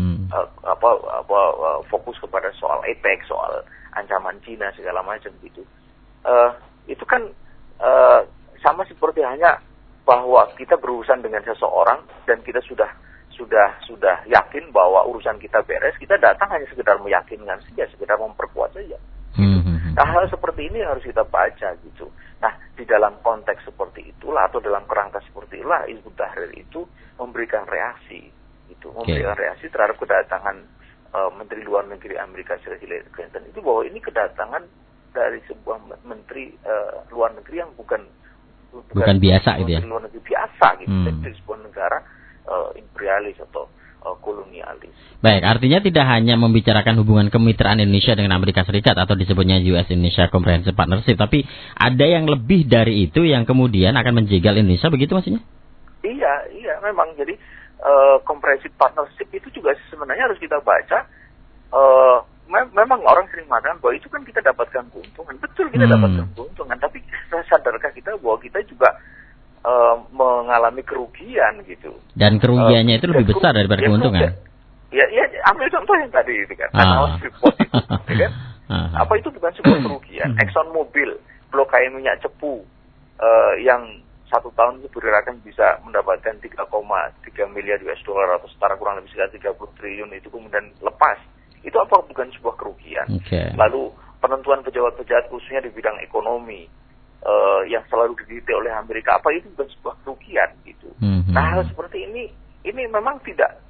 I: fokus kepada soal APEC, soal ancaman Cina segala macam gitu. Itu kan sama seperti hanya bahwa kita berurusan dengan seseorang dan kita sudah yakin bahwa urusan kita beres, kita datang hanya sekedar meyakinkan saja, sekedar memperkuat saja. Nah, hal seperti ini harus kita baca gitu. Nah, di dalam konteks seperti itulah atau dalam kerangka seperti itulah Hizbut Tahrir itu memberikan reaksi gitu, memberikan reaksi terhadap kedatangan Menteri Luar Negeri Amerika Serikat Hillary Clinton itu, bahwa ini kedatangan dari sebuah menteri luar negeri yang bukan
A: biasa gitu ya.
I: Luar negeri biasa gitu, dari sebuah negara imperialis atau kolonialis.
A: Baik, artinya tidak hanya membicarakan hubungan kemitraan Indonesia dengan Amerika Serikat atau disebutnya US-Indonesia Comprehensive Partnership, tapi ada yang lebih dari itu yang kemudian akan menjegal Indonesia, begitu maksudnya?
I: Iya, memang. Jadi Comprehensive Partnership itu juga sebenarnya harus kita baca. Memang orang sering mengatakan bahwa itu kan kita dapatkan keuntungan. Betul, kita dapatkan keuntungan, tapi sadarkah kita bahwa kita juga mengalami kerugian gitu. Dan
A: kerugiannya itu lebih besar daripada keuntungan.
I: Ya, ambil contoh yang tadi itu kan. Freeport itu, ya kan? Apa itu bukan sebuah kerugian? Exxon Mobil, blok kayu minyak cepu yang 1 tahun itu diperkirakan bisa mendapatkan 3,3 miliar US dollar atau setara kurang lebih sekitar 30 triliun itu kemudian lepas. Itu apa bukan sebuah kerugian? Lalu penentuan pejabat-pejabat khususnya di bidang ekonomi yang selalu didikte oleh Amerika, apa itu bukan sebuah kerugian gitu. Nah, hal seperti ini memang tidak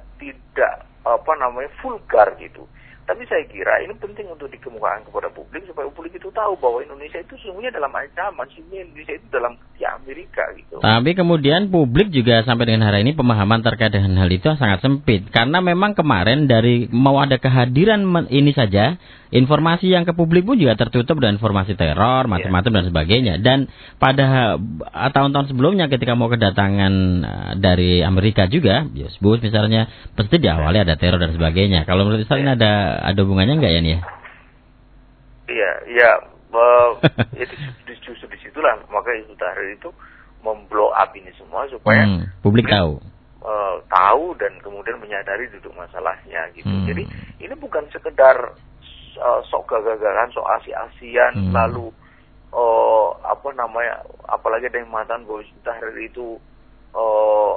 I: vulgar gitu. Tapi saya kira ini penting untuk dikemukakan kepada publik supaya publik itu tahu bahwa Indonesia itu sesungguhnya dalam ancaman, sesungguhnya Indonesia itu dalam ya Amerika gitu.
A: Tapi kemudian publik juga sampai dengan hari ini pemahaman terkait dengan hal itu sangat sempit, karena memang kemarin dari mau ada kehadiran ini saja, informasi yang ke publik pun juga tertutup dengan informasi teror, macam-macam dan sebagainya. Dan pada tahun-tahun sebelumnya ketika mau kedatangan dari Amerika juga, Bush misalnya, pasti diawali ada teror dan sebagainya. Kalau menurut saya ini ada hubungannya nggak ya nih ya?
I: Iya, justru disitulah maka Hizbut Tahrir itu memblow up ini semua supaya
A: publik tahu
I: dan kemudian menyadari duduk masalahnya gitu. Jadi ini bukan sekedar sok gagagan, sok asi-asian, lalu apalagi ada yang mengatakan bahwa Hizbut Tahrir itu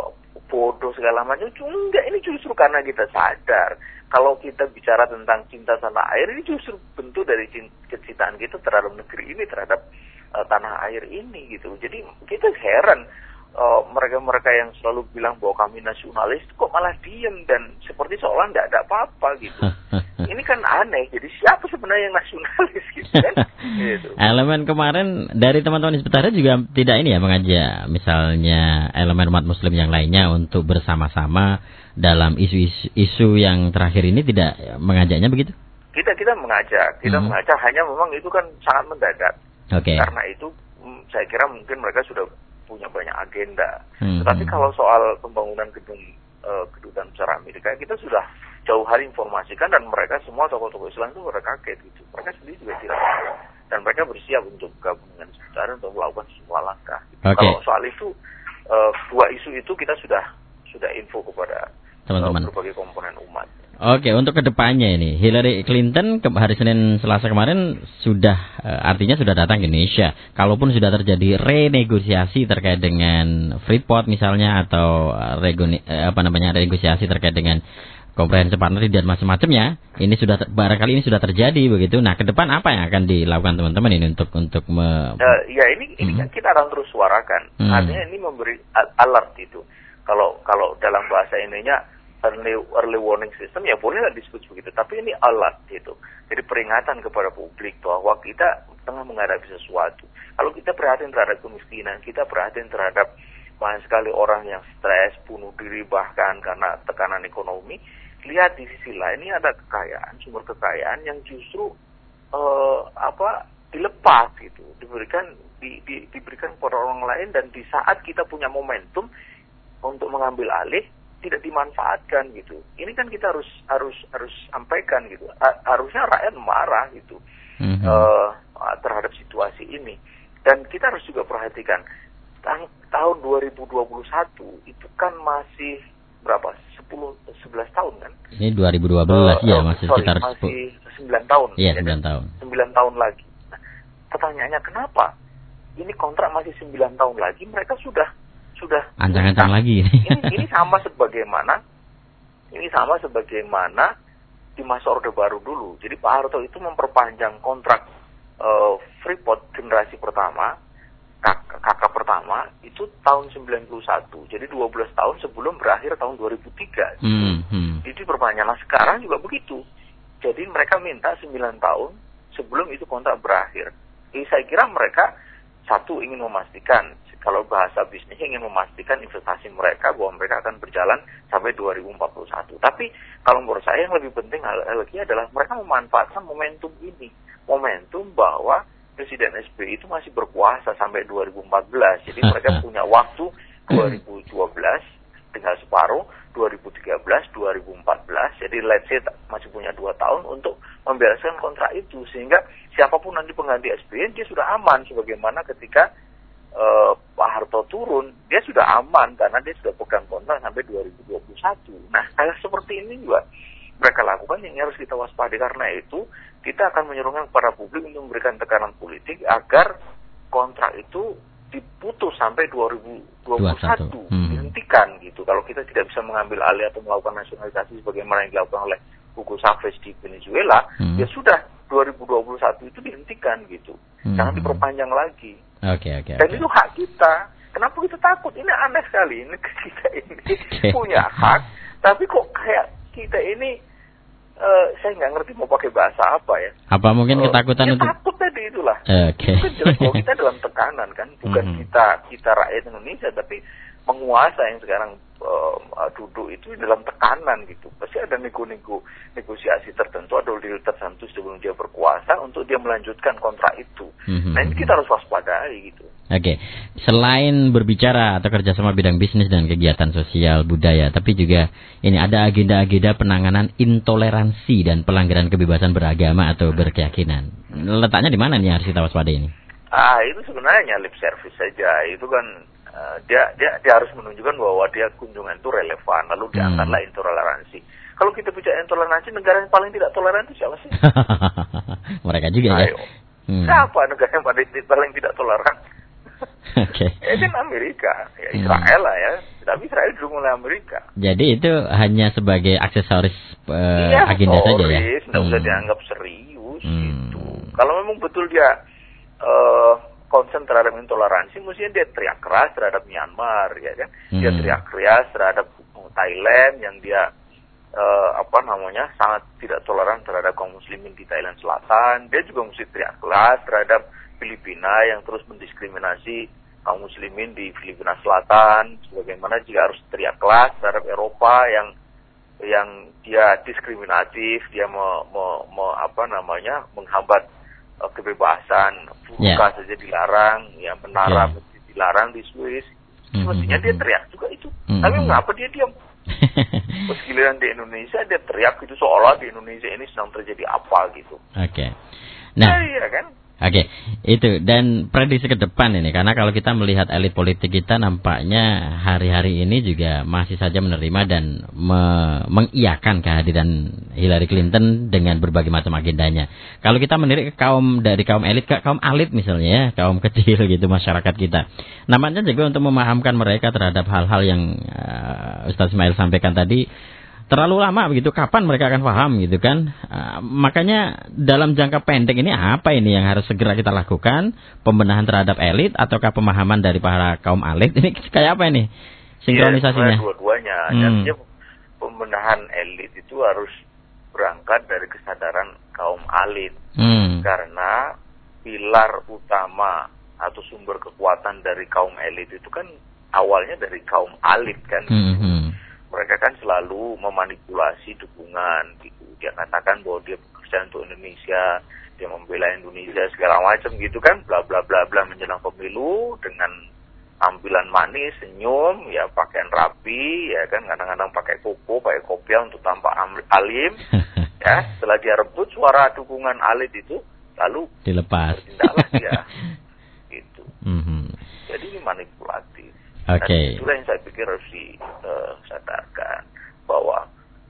I: bodoh segala macam. Enggak, ini justru karena kita sadar kalau kita bicara tentang cinta tanah air, ini justru bentuk dari kecintaan kita terhadap negeri ini, terhadap tanah air ini gitu. Jadi kita heran mereka-mereka yang selalu bilang bahwa kami nasionalis kok malah diem dan seperti seolah tidak ada apa-apa gitu. Ini kan aneh. Jadi siapa sebenarnya yang nasionalis gitu kan? Gitu.
A: Elemen kemarin dari teman-teman Hizbut Tahrir juga tidak ini ya mengajak misalnya elemen umat muslim yang lainnya untuk bersama-sama dalam isu yang terakhir ini, tidak mengajaknya begitu?
I: Kita mengajak, mengajak, hanya memang itu kan sangat mendadak. Karena itu saya kira mungkin mereka sudah punya banyak agenda. Tetapi kalau soal pembangunan gedung kedutaan besar Amerika, kita sudah jauh hari informasikan dan mereka semua tokoh-tokoh Islam itu pada kaget gitu. Mereka sendiri juga tidak tahu dan mereka bersiap untuk gabung dengan Hizbut Tahrir untuk melakukan semua langkah. Kalau soal itu dua isu itu kita sudah info kepada teman-teman berbagai komponen umat.
A: Untuk kedepannya ini Hillary Clinton hari Senin Selasa kemarin sudah artinya sudah datang ke Indonesia. Kalaupun sudah terjadi renegosiasi terkait dengan Freeport misalnya atau renegosiasi terkait dengan comprehensive partnership dan macam-macamnya, ini sudah barangkali ini sudah terjadi begitu. Nah, ke depan apa yang akan dilakukan teman-teman ini untuk
I: ini kan kita akan terus suarakan. Artinya ini memberi alert itu. Kalau dalam bahasa Indonesia early warning system ya bolehlah disebut begitu, tapi ini alert gitu. Jadi peringatan kepada publik bahwa kita tengah menghadapi sesuatu. Kalau kita prihatin terhadap kemiskinan, kita prihatin terhadap banyak sekali orang yang stres, bunuh diri bahkan karena tekanan ekonomi. Lihat di sisi lain ini ada kekayaan, sumber kekayaan yang justru dilepas gitu, diberikan kepada orang lain, dan di saat kita punya momentum untuk mengambil alih tidak dimanfaatkan gitu. Ini kan kita harus sampaikan gitu. Harusnya rakyat marah gitu terhadap situasi ini. Dan kita harus juga perhatikan tahun 2021 itu kan masih berapa? 11 tahun kan?
A: Ini 2012 ya, masih sekitar
I: masih 9 tahun.
A: Iya, 9 tahun.
I: 9 tahun lagi. Nah, pertanyaannya kenapa? Ini kontrak masih 9 tahun lagi, mereka sudah
A: ancang-ancang lagi.
I: Ini sama sebagaimana di masa Orde Baru dulu. Jadi Pak Harto itu memperpanjang kontrak Freeport generasi pertama, kakak pertama itu tahun 91. Jadi 12 tahun sebelum berakhir tahun 2003. Jadi perpanjangan. Nah, sekarang juga begitu. Jadi mereka minta 9 tahun sebelum itu kontrak berakhir. Jadi saya kira mereka satu ingin memastikan, kalau bahasa bisnis ingin memastikan investasi mereka bahwa mereka akan berjalan sampai 2041. Tapi kalau menurut saya yang lebih penting lagi adalah mereka memanfaatkan momentum ini. Momentum bahwa Presiden SBY itu masih berkuasa sampai 2014. Jadi mereka punya waktu 2012 tinggal separuh, 2013, 2014. Jadi let's say masih punya 2 tahun untuk membereskan kontrak itu. Sehingga siapapun nanti pengganti SBY dia sudah aman, sebagaimana ketika Pak Harto turun, dia sudah aman karena dia sudah pegang kontrak sampai 2021. Nah, hal seperti ini juga mereka lakukan yang harus kita waspadai. Karena itu kita akan menyerukan kepada publik untuk memberikan tekanan politik agar kontrak itu diputus sampai 2021, dihentikan gitu. Kalau kita tidak bisa mengambil alih atau melakukan nasionalisasi sebagaimana yang dilakukan oleh Hugo Chavez di Venezuela, ya sudah 2021 itu dihentikan gitu. Jangan diperpanjang lagi. Dan itu hak kita. Kenapa kita takut? Ini aneh sekali. Ini kita ini punya hak, tapi kok kayak kita ini saya nggak ngerti mau pakai bahasa apa ya.
A: Apa mungkin ketakutan untuk
I: takut tadi itulah. Itu jelas bahwa kita dalam tekanan kan, bukan kita rakyat Indonesia, tapi penguasa yang sekarang duduk itu dalam tekanan gitu. Pasti ada negosiasi tertentu, ada deal tertentu sebelum dia berkuasa untuk dia melanjutkan kontrak itu. Nah, ini kita harus waspadai gitu.
A: Selain berbicara atau kerjasama bidang bisnis dan kegiatan sosial budaya, tapi juga ini ada agenda-agenda penanganan intoleransi dan pelanggaran kebebasan beragama atau berkeyakinan. Letaknya di mana nih harus kita waspadai ini?
I: Itu sebenarnya lip service saja. Itu kan dia harus menunjukkan bahwa dia kunjungan itu relevan, lalu diangkatlah intoleransi. Kalau kita bicara intoleransi, negara yang paling tidak toleran itu siapa sih?
A: Mereka juga ya.
I: Siapa negara yang paling tidak toleran? Itu kan Amerika, ya Israel lah ya. tapi Israel didukung oleh Amerika.
A: Jadi itu hanya sebagai aksesoris agenda saja ya?
I: Iya, tidak usah dianggap serius gitu. Kalau memang betul dia concern terhadap intoleransi, mestinya dia teriak keras terhadap Myanmar, ya kan? Dia teriak keras terhadap Thailand yang dia sangat tidak toleran terhadap kaum muslimin di Thailand Selatan. Dia juga mesti teriak keras terhadap Filipina yang terus mendiskriminasi kaum muslimin di Filipina Selatan. Sebagaimana juga harus teriak keras terhadap Eropa yang dia diskriminatif, dia menghambat kebebasan, buka saja dilarang, ya menara mesti dilarang di Swiss. Mestinya dia teriak juga itu. Tapi mengapa dia diam? Pas giliran di Indonesia dia teriak gitu seolah di Indonesia ini sedang terjadi apa gitu.
A: Oke. Nah,
I: iya kan?
A: Oke, itu dan prediksi ke depan ini, karena kalau kita melihat elit politik kita nampaknya hari-hari ini juga masih saja menerima dan mengiyakan kehadiran Hillary Clinton dengan berbagai macam agendanya. Kalau kita menirik dari kaum elit ke kaum alit misalnya ya, kaum kecil gitu masyarakat kita. Namanya juga untuk memahamkan mereka terhadap hal-hal yang Ustaz Ismail sampaikan tadi. Terlalu lama begitu, kapan mereka akan paham gitu kan? Makanya dalam jangka pendek ini apa ini yang harus segera kita lakukan? Pembenahan terhadap elit ataukah pemahaman dari para kaum elit? Ini kayak apa ini sinkronisasinya?
I: Ya, dua-duanya. Artinya pembenahan elit itu harus berangkat dari kesadaran kaum elit. Karena pilar utama atau sumber kekuatan dari kaum elit itu kan awalnya dari kaum elit kan. Mereka kan selalu memanipulasi dukungan gitu. Dia katakan bahwa dia bekerja untuk Indonesia, dia membela Indonesia segala macam gitu kan, bla bla bla bla menjelang pemilu dengan tampilan manis, senyum, ya pakaian rapi, ya kan kadang-kadang pakai koko, pakai kopiah untuk tampak alim. Ya, setelah dia rebut suara dukungan alit itu, lalu
A: dilepas.
I: Bertindaklah dia. Gitu. Jadi ini manipulatif.
A: Okay.
I: Dan itulah yang saya pikir harus disadarkan bahwa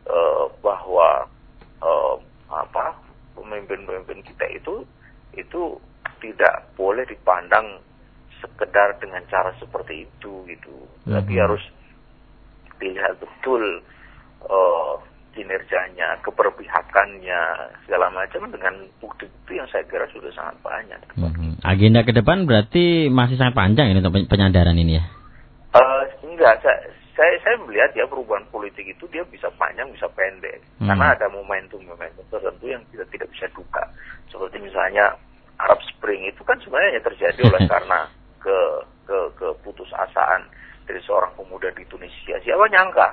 I: pemimpin-pemimpin kita itu tidak boleh dipandang sekedar dengan cara seperti itu gitu. Tapi harus dilihat betul kinerjanya, keberpihakannya, segala macam dengan bukti-bukti yang saya kira sudah sangat banyak.
A: Agenda ke depan berarti masih sangat panjang ini untuk penyadaran ini ya?
I: Enggak, saya melihat ya perubahan politik itu dia bisa panjang, bisa pendek. Karena ada momentum tertentu yang kita tidak bisa duga. Seperti misalnya Arab Spring itu kan sebenarnya terjadi oleh karena keputusasaan dari seorang pemuda di Tunisia. Siapa nyangka?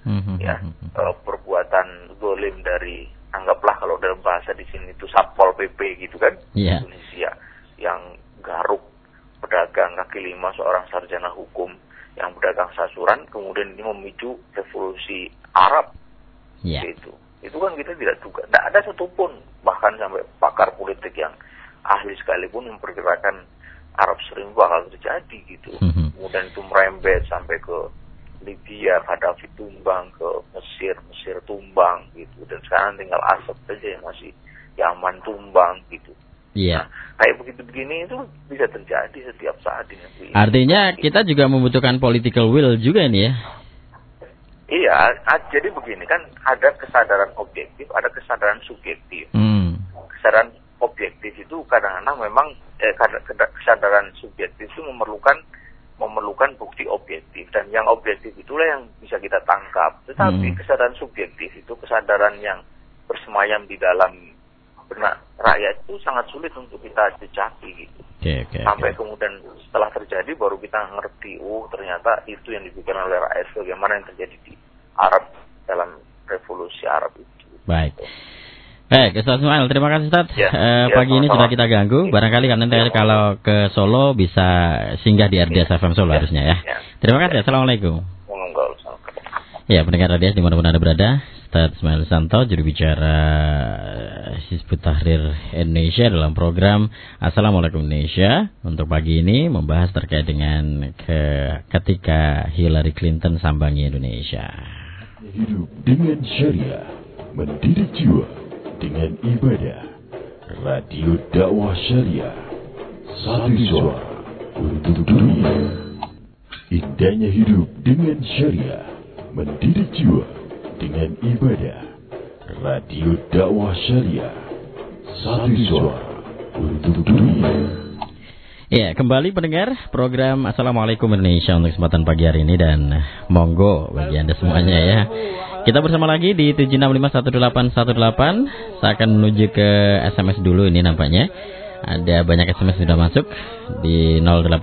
I: Perbuatan zalim dari, anggaplah kalau dalam bahasa di sini itu Satpol PP gitu kan, Tunisia yang garuk pedagang kaki lima, seorang sarjana hukum yang pedagang sasuran, kemudian ini memicu revolusi Arab. Gitu. Itu kan kita tidak duga. Tidak ada satupun, bahkan sampai pakar politik yang ahli sekalipun memperkirakan Arab Spring bakal terjadi gitu. Kemudian itu merembet sampai ke Libya, Gaddafi tumbang, ke Mesir tumbang gitu. Dan sekarang tinggal Assad saja yang masih Yaman tumbang gitu. Nah, kayak begitu-begini itu bisa terjadi setiap saat ini.
A: Artinya kita juga membutuhkan political will juga nih ya?
I: Iya, jadi begini kan, ada kesadaran objektif, ada kesadaran subjektif. Kesadaran objektif itu kadang-kadang memang kesadaran subjektif itu memerlukan bukti objektif, dan yang objektif itulah yang bisa kita tangkap. Tetapi kesadaran subjektif itu kesadaran yang bersemayam di dalam benak rakyat itu sangat sulit untuk kita jejaki gitu. Sampai kemudian setelah terjadi baru kita ngerti, ternyata itu yang dipikirkan oleh rakyat, bagaimana yang terjadi di Arab dalam revolusi Arab itu.
A: Baik. Ustaz Ismail, terima kasih Ustaz. Pagi ini sudah kita ganggu. Barangkali nanti kalau ke Solo bisa singgah di RDS FM Solo harusnya ya. Terima kasih. Assalamualaikum. Ya, pendengar RDS dimanapun Anda berada, Ustaz Ismail Santo, juru bicara Hizbut Tahrir Indonesia dalam program Assalamualaikum Indonesia. Untuk pagi ini membahas terkait dengan ketika Hillary Clinton sambangi Indonesia.
D: Hidup dengan syariah, mendidik jiwa dengan ibadah. Radio Dakwah Syariah, satu suara untuk dunia. Indahnya hidup dengan syariah, mendidik jiwa dengan ibadah. Radio Dakwah Syariah, satu suara untuk dunia.
A: Ya, kembali pendengar program Assalamualaikum Indonesia untuk kesempatan pagi hari ini, dan monggo bagi Anda semuanya ya. Kita bersama lagi di 7651818. Saya akan menuju ke SMS dulu ini nampaknya. Ada banyak SMS sudah masuk di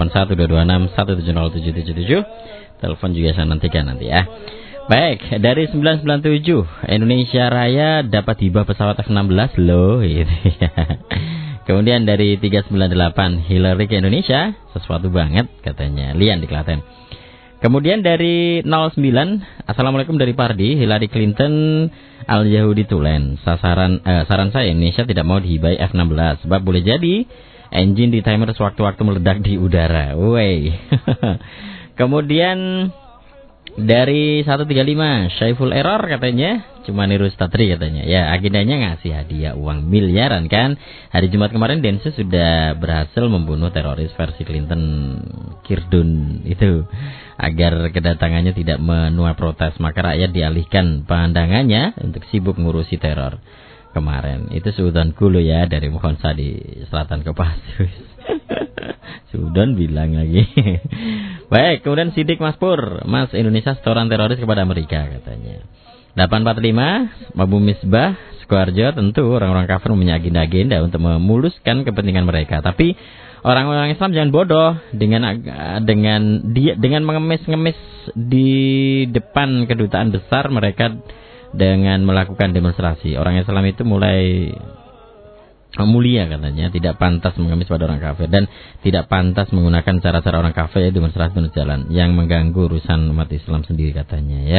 A: 081226170777. Telepon juga saya nantikan nanti ya. Baik, dari 997 Indonesia Raya dapat hibah pesawat F-16 loh gitu ya. Kemudian dari 398 Hillary ke Indonesia, sesuatu banget katanya Lian di Klaten. Kemudian dari 09 Assalamualaikum dari Pardi, Hillary Clinton Al-Yahudi Tulen. Saran saya Indonesia tidak mau dihibai F-16 sebab boleh jadi engine di timer sewaktu-waktu meledak di udara. Wey. Kemudian dari 135 Syaiful Error katanya cuma niru Statri katanya. Ya, agendanya ngasih hadiah uang miliaran kan. Hari Jumat kemarin Densus sudah berhasil membunuh teroris versi Clinton Kirdun itu. Agar kedatangannya tidak menuai protes, maka rakyat dialihkan pandangannya untuk sibuk ngurusi teror kemarin. Itu Sudan Kulu ya, dari Mohonsa di Selatan Kopassus. Sudan bilang lagi. Baik, kemudian Sidik Mas Pur, Mas Indonesia setoran teroris kepada Amerika katanya. 845 Abu Misbah Sukoharjo, tentu orang-orang kafir punya agenda-agenda untuk memuluskan kepentingan mereka. Tapi orang-orang Islam jangan bodoh dengan mengemis-ngemis di depan kedutaan besar mereka dengan melakukan demonstrasi. Orang Islam itu mulai mulia katanya, tidak pantas mengemis pada orang kafir dan tidak pantas menggunakan cara-cara orang kafir ya, demonstrasi berjalan yang mengganggu urusan umat Islam sendiri katanya ya.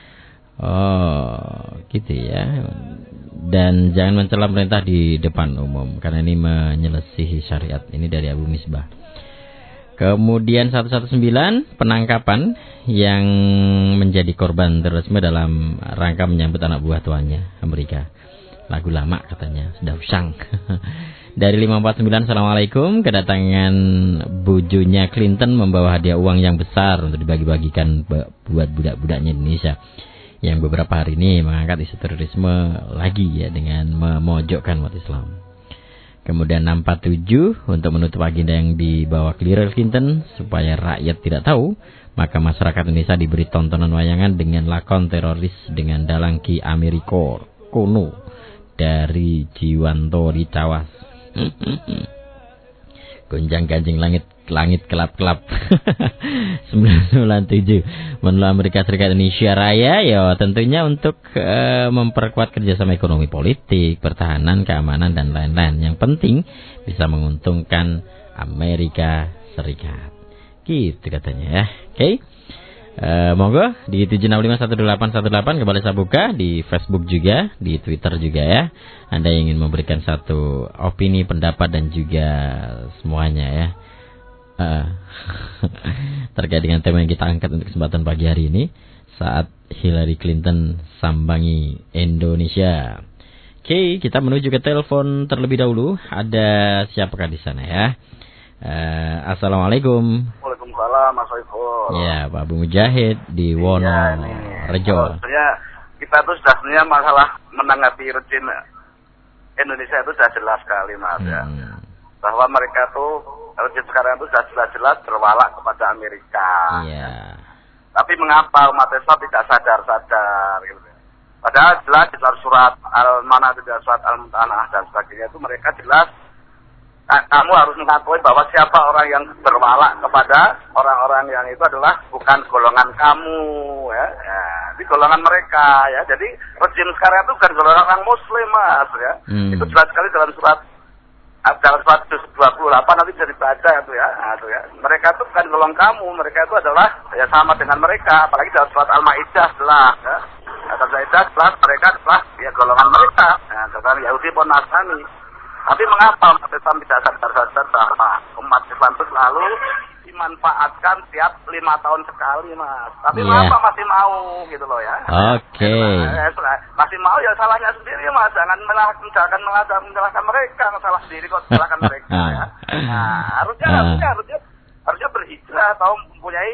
A: Oh, gitu ya. Dan jangan mencela pemerintah di depan umum karena ini menyelesihi syariat. Ini dari Abu Misbah. Kemudian 119 penangkapan yang menjadi korban terorisme dalam rangka menyambut anak buah tuannya Amerika. Lagu lama katanya, sudah usang. Dari 549 Assalamualaikum, kedatangan bujunya Clinton membawa hadiah uang yang besar untuk dibagi-bagikan buat budak-budaknya Indonesia yang beberapa hari ini mengangkat isu terorisme lagi ya dengan memojokkan umat Islam. Kemudian 647 untuk menutup agenda yang dibawa Hillary Clinton supaya rakyat tidak tahu, maka masyarakat Indonesia diberi tontonan wayangan dengan lakon teroris dengan dalang Ki Amerika Kono dari Jiwanto di Cawas. Gonjang-ganjing langit kelap-kelap. 997 menolak Amerika Serikat Indonesia Raya ya tentunya untuk memperkuat kerjasama ekonomi, politik, pertahanan, keamanan dan lain-lain. Yang penting bisa menguntungkan Amerika Serikat. Gitu katanya ya. Oke. Monggo di 7651818 kembali saya buka di Facebook juga, di Twitter juga ya. Anda yang ingin memberikan satu opini, pendapat dan juga semuanya ya. Terkait dengan tema yang kita angkat untuk kesempatan pagi hari ini saat Hillary Clinton sambangi Indonesia. Oke, kita menuju ke telepon terlebih dahulu. Ada siapakah di sana ya? Assalamualaikum.
F: Waalaikumsalam Mas Soiful.
A: Ya, Pak Abu Mujahid di Wonorejo.
F: Sebenarnya kita tuh sudah sebenarnya masalah menanggapi rejim Indonesia itu sudah jelas sekali Mas ya. Bahwa mereka tuh rejim sekarang itu sudah jelas-jelas berwalak kepada Amerika.
A: Iya.
F: Tapi mengapa umat Islam tidak sadar-sadar gitu. Padahal jelas di dalam surat Al-Mana, di dalam surat Al-Mumtahanah dan sebagainya itu mereka jelas kamu harus mengakui bahwa siapa orang yang berwalak kepada orang-orang yang itu adalah bukan golongan kamu ya. Di golongan mereka ya. Jadi rejim sekarang itu bukan golongan orang muslim Mas ya. Itu jelas sekali dalam surat 28 nanti bisa dibaca itu ya. Nah, itu ya. Mereka itu bukan golongan kamu, mereka itu adalah ya sama dengan mereka, apalagi dalam surat Al-Maidah jelas ya. Dalam Al-Maidah jelas mereka adalah ya golongan mereka. Nah, golongan Yahudi pun Nasrani. Tapi mengapa umat Islam tidak sadar-sadar bahwa umat Islam itu selalu dimanfaatkan tiap 5 tahun sekali Mas. Tapi mengapa masih mau gitu loh ya.
A: Oke.
F: Masih mau ya salahnya sendiri Mas. Jangan menyalahkan mereka, salah sendiri kok salahkan mereka ya. Nah, harusnya berhijrah atau mempunyai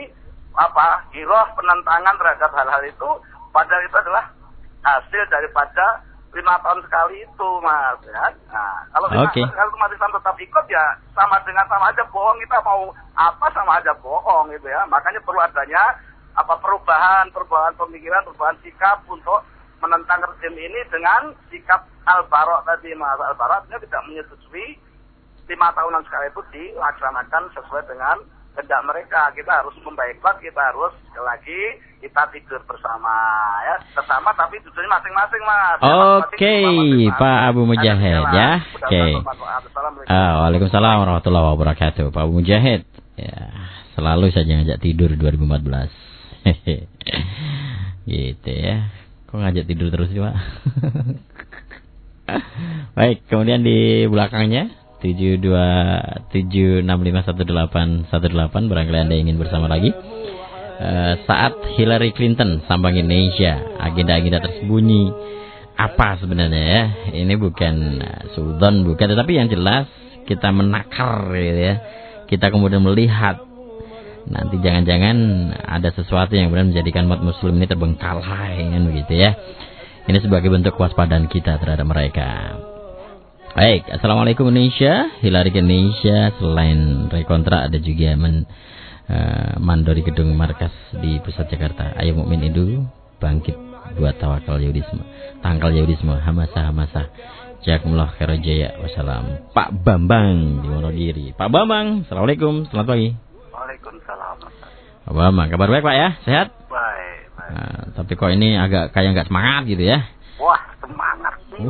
F: giroh penentangan terhadap hal-hal itu, padahal itu adalah hasil daripada 5 tahun sekali itu, Mas. Ya? Nah, kalau 5 tahun sekali itu Mas Islam tetap ikut, ya sama aja bohong. Kita mau apa sama aja bohong gitu ya. Makanya perlu adanya perubahan pemikiran, perubahan sikap untuk menentang rezim ini dengan sikap Al-Bara' tadi, Mas. Al-Bara' tidak menyetujui 5 tahunan sekali itu dilaksanakan sesuai dengan kehendak mereka. Kita harus membaikkan, kita harus sekali lagi kita tidur bersama ya, bersama tapi tidurnya masing-masing, Mas.
A: Oke, Pak Abu Mujahid ya. Oke. Waalaikumsalam warahmatullahi wabarakatuh. Pak Abu Mujahid ya, selalu saja ngajak tidur 2014. Gitu ya. Kok ngajak tidur terus sih, Pak? Baik, kemudian di belakangnya 727651818 barangkali Anda ingin bersama lagi. Saat Hillary Clinton sambang Indonesia, agenda-agenda tersembunyi apa sebenarnya ya? Ini bukan suudzon, bukan, tetapi yang jelas kita menakar gitu ya. Kita kemudian melihat nanti jangan-jangan ada sesuatu yang benar menjadikan umat muslim ini terbengkalai kan begitu ya. Ini sebagai bentuk kewaspadaan kita terhadap mereka. Baik, Assalamualaikum Indonesia. Hillary ke Indonesia selain rekontrak ada juga mandori gedung markas di pusat Jakarta. Ayo mukmin Indo bangkit buat tawakal Yahudisme, tangkal Yahudisme, hamasa. Jazakumullah khairan jaya. Wassalam. Pak Bambang di Wonogiri. Pak Bambang, Assalamualaikum, selamat pagi.
F: Waalaikumsalam.
A: Pak Bambang, kabar baik Pak ya? Sehat?
F: Baik.
A: Nah, tapi kok ini agak kayak nggak semangat gitu ya?
F: Wah, semangat nih.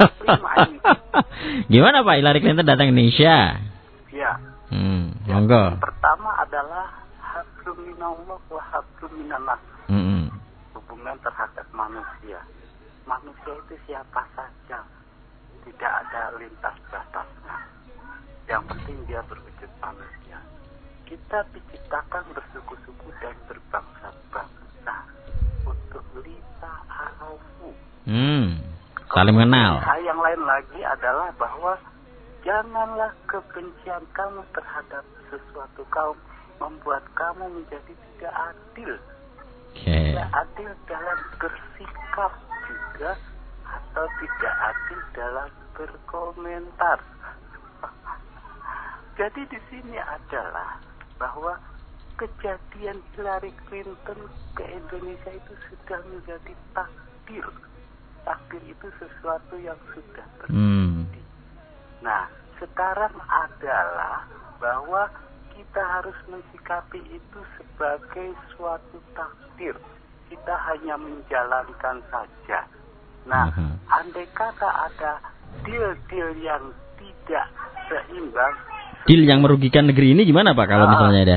A: Gimana Pak, Hillary Clinton datang ke Indonesia?
F: Ya.
A: Monggo.
F: Yang pertama adalah hablum minallah wa hablum minannas. Hubungan terhadap manusia. Manusia itu siapa saja, tidak ada lintas batasnya. Yang penting dia berwujud manusia. Kita diciptakan bersuku-suku dan berbangsa-bangsa untuk lita arafu.
A: Saling mengenal.
F: Yang lain lagi adalah bahwa janganlah kebencian kamu terhadap sesuatu kaum membuat kamu menjadi tidak adil. Tidak adil dalam bersikap juga, atau tidak adil dalam berkomentar. Jadi di sini adalah bahwa kejadian Hillary Clinton ke Indonesia itu sudah menjadi takdir. Takdir itu sesuatu yang sudah terjadi. Nah, sekarang adalah bahwa kita harus mensikapi itu sebagai suatu takdir. Kita hanya menjalankan saja. Nah, andai kata ada deal-deal yang tidak seimbang,
A: deal yang merugikan negeri ini gimana Pak kalau misalnya ada?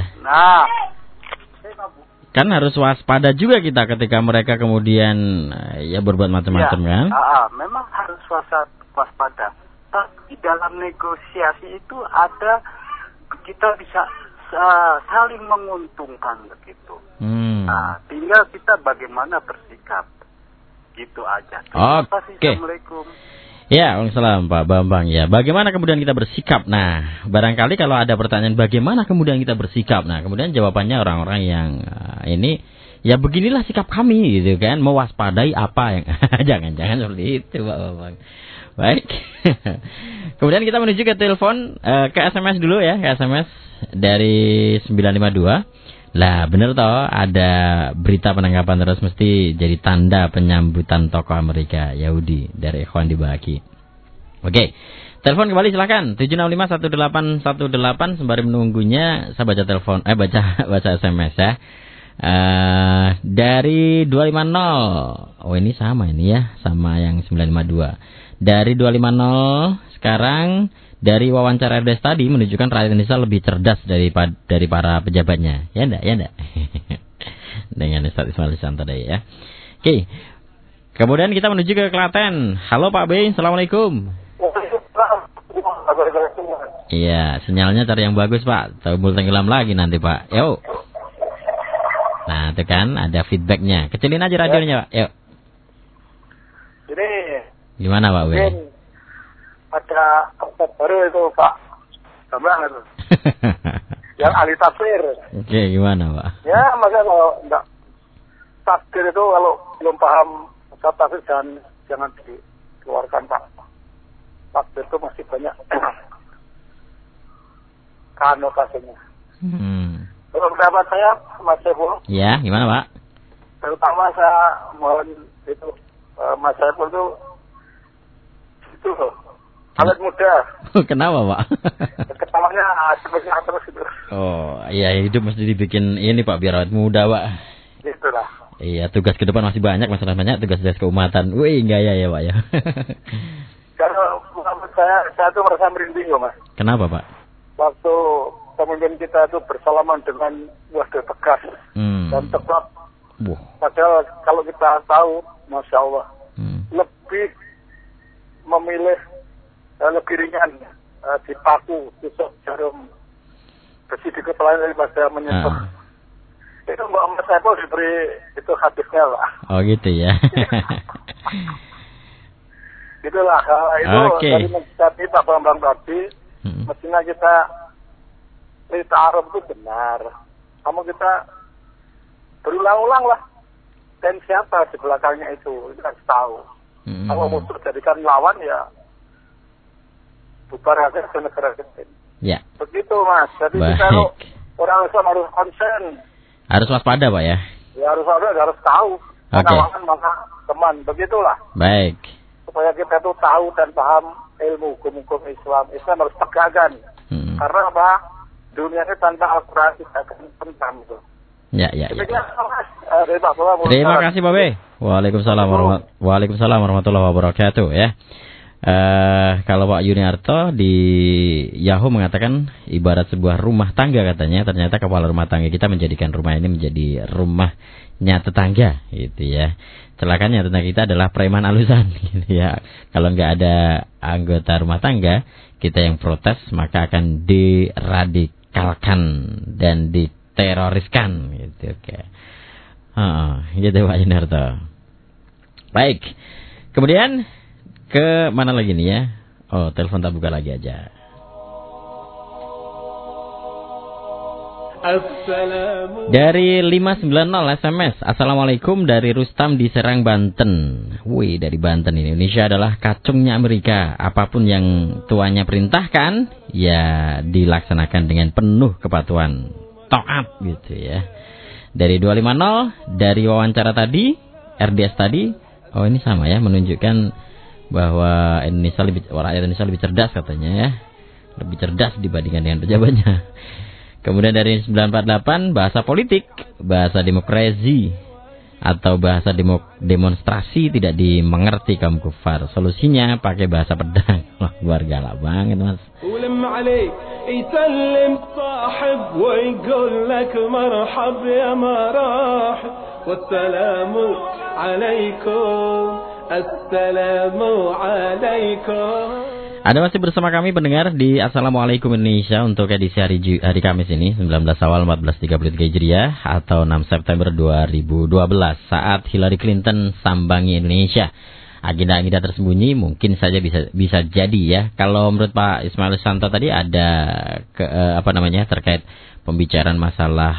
A: Kan harus waspada juga kita ketika mereka kemudian ya berbuat macam-macam kan?
F: Memang harus waspada. Tapi dalam negosiasi itu ada, kita bisa saling menguntungkan begitu. Nah, tinggal kita bagaimana bersikap. Gitu aja. Terima kasih. Assalamualaikum.
A: Ya, waalaikumsalam Pak Bambang ya. Bagaimana kemudian kita bersikap? Nah, barangkali kalau ada pertanyaan bagaimana kemudian kita bersikap. Nah, kemudian jawabannya orang-orang yang ini ya beginilah sikap kami gitu kan, mewaspadai apa yang jangan-jangan seperti itu Pak Bambang. Baik. Kemudian kita menuju ke telepon, ke SMS dulu ya, ke SMS dari 952. Lah bener toh ada berita penangkapan terus mesti jadi tanda penyambutan tokoh Amerika Yahudi dari Ikhwan Dibaki. Oke. Telepon kembali silakan 7651818 sembari menunggunya saya baca telepon baca SMS ya. Dari 250. Oh ini sama ini ya, sama yang 952. Dari 250 sekarang dari wawancara RDS tadi menunjukkan rakyat Indonesia lebih cerdas dari para pejabatnya. Ya enggak? Dengan Ustaz Ismail Santo tadi ya. Oke. Kemudian kita menuju ke Klaten. Halo Pak B, Assalamualaikum. Iya, sinyalnya cari yang bagus Pak. Tabul tenggelam lagi nanti Pak. Yuk. Nah, itu kan ada feedbacknya. Kecilin aja radionya Pak. Yuk.
F: Jadi
A: gimana Pak B?
F: Ada konsep baru itu Pak Bambang itu. yang ahli tafsir.
A: Oke, gimana Pak?
F: Ya, maka kalau enggak takdir itu kalau belum paham tafsir jangan dikeluarkan Pak. Takdir itu masih banyak konotasinya. Kalau pendapat saya, Mas Saiful.
A: Ya, gimana Pak?
F: Terutama saya mohon itu Mas Saiful itu loh, awet muda.
A: Kenapa Pak?
F: Ketawanya seperti terus itu.
A: Oh, iya hidup mesti dibikin ini Pak biar awet muda Pak.
F: Itulah.
A: Iya, tugas ke depan masih banyak, masalah banyak, tugas keumatan. Wih, gaya ya Pak ya.
F: Kalau menurut saya tuh merasa merinding loh Mas.
A: Kenapa Pak?
F: Waktu pemimpin kita itu bersalaman dengan wajah tegas dan tepat. Padahal kalau kita tahu, Masya Allah, lebih memilih lebih ringan dipaku, tusuk jarum besi di kepala daripada menyentuh. Itu Mbak Mas Saiful diberi itu hadisnya Pak.
A: Oh gitu ya.
F: Itulah itu dari mencapai Pak Bambang tadi, mestinya kita cerita Arab itu benar. Kamu kita berulang-ulang lah. Dan siapa di belakangnya itu kita harus tahu. Kalau musuh jadikan lawan ya bubar aja ke negara kecil.
A: Ya.
F: Begitu Mas. Jadi kita orang Islam harus konsen.
A: Harus waspada Pak ya.
F: Ya harus tahu. Mana lawan mana teman. Begitulah.
A: Baik.
F: Supaya kita tuh tahu dan paham ilmu hukum Islam. Islam harus tegakkan. Karena apa? Dunia ini tanpa Al-Quran kita akan tentang itu.
A: Ya.
F: Terima
A: kasih Pak B. Waalaikumsalam warahmatullahi wabarakatuh ya. Kalau Pak Yuniarto di Yahoo mengatakan ibarat sebuah rumah tangga katanya, ternyata kepala rumah tangga kita menjadikan rumah ini menjadi rumahnya tetangga gitu ya. Celakanya tetangga kita adalah preman alusan gitu ya. Kalau nggak ada anggota rumah tangga kita yang protes maka akan diradikalkan dan diteroriskan gitu. Oke. Gitu Pak Yuniarto. Baik. Kemudian ke mana lagi nih ya? Oh, telepon tak buka lagi aja. Dari 590 SMS. Assalamualaikum dari Rustam di Serang, Banten. Wih, dari Banten ini. Indonesia adalah kacungnya Amerika. Apapun yang tuannya perintahkan, ya dilaksanakan dengan penuh kepatuhan. Taat gitu ya. Dari 250, dari wawancara tadi, RDS tadi. Oh, ini sama ya, menunjukkan bahwa rakyat Indonesia lebih cerdas katanya ya. Lebih cerdas dibandingkan dengan pejabatnya. Kemudian dari 948 bahasa politik, bahasa demokrasi atau bahasa demonstrasi tidak dimengerti kaum kufar. Solusinya pakai bahasa pedang. Wah, luar galak banget Mas. Anda masih bersama kami pendengar di Assalamualaikum Indonesia untuk edisi hari Kamis ini 19 Awal 1433 Hijriah atau 6 September 2012 saat Hillary Clinton sambangi Indonesia. Agenda-agenda tersembunyi mungkin saja bisa jadi ya. Kalau menurut Pak Ismail Santo tadi ada terkait pembicaraan masalah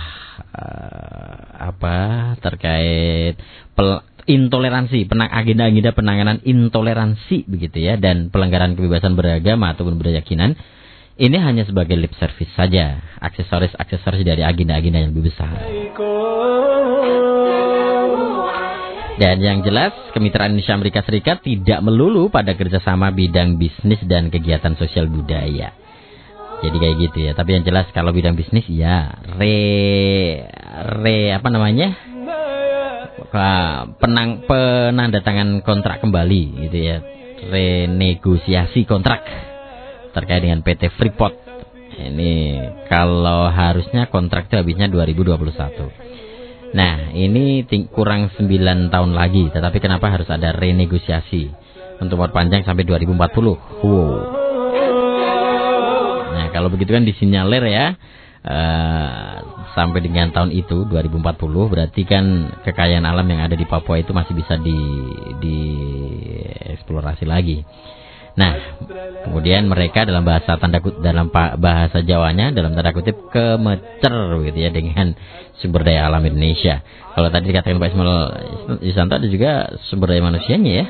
A: terkait intoleransi, agenda-agenda penanganan intoleransi begitu ya, dan pelanggaran kebebasan beragama ataupun berkeyakinan. Ini hanya sebagai lip service saja, aksesoris dari agenda-agenda yang lebih besar. Dan yang jelas, kemitraan Indonesia Amerika Serikat tidak melulu pada kerjasama bidang bisnis dan kegiatan sosial budaya. Jadi kayak gitu ya. Tapi yang jelas kalau bidang bisnis ya penandatangan kontrak kembali gitu ya, renegosiasi kontrak terkait dengan PT Freeport. Ini kalau harusnya kontrak itu habisnya 2021. Nah, ini kurang 9 tahun lagi, tetapi kenapa harus ada renegosiasi untuk perpanjang sampai 2040? Nah, kalau begitu kan disinyalir ya. Sampai dengan tahun itu 2040 berarti kan kekayaan alam yang ada di Papua itu masih bisa dieksplorasi lagi. Nah, kemudian mereka dalam bahasa bahasa Jawanya dalam tanda kutip kemecer gitu ya dengan sumber daya alam Indonesia. Kalau tadi dikatakan Pak Ismail Yusanto ada juga sumber daya manusianya ya.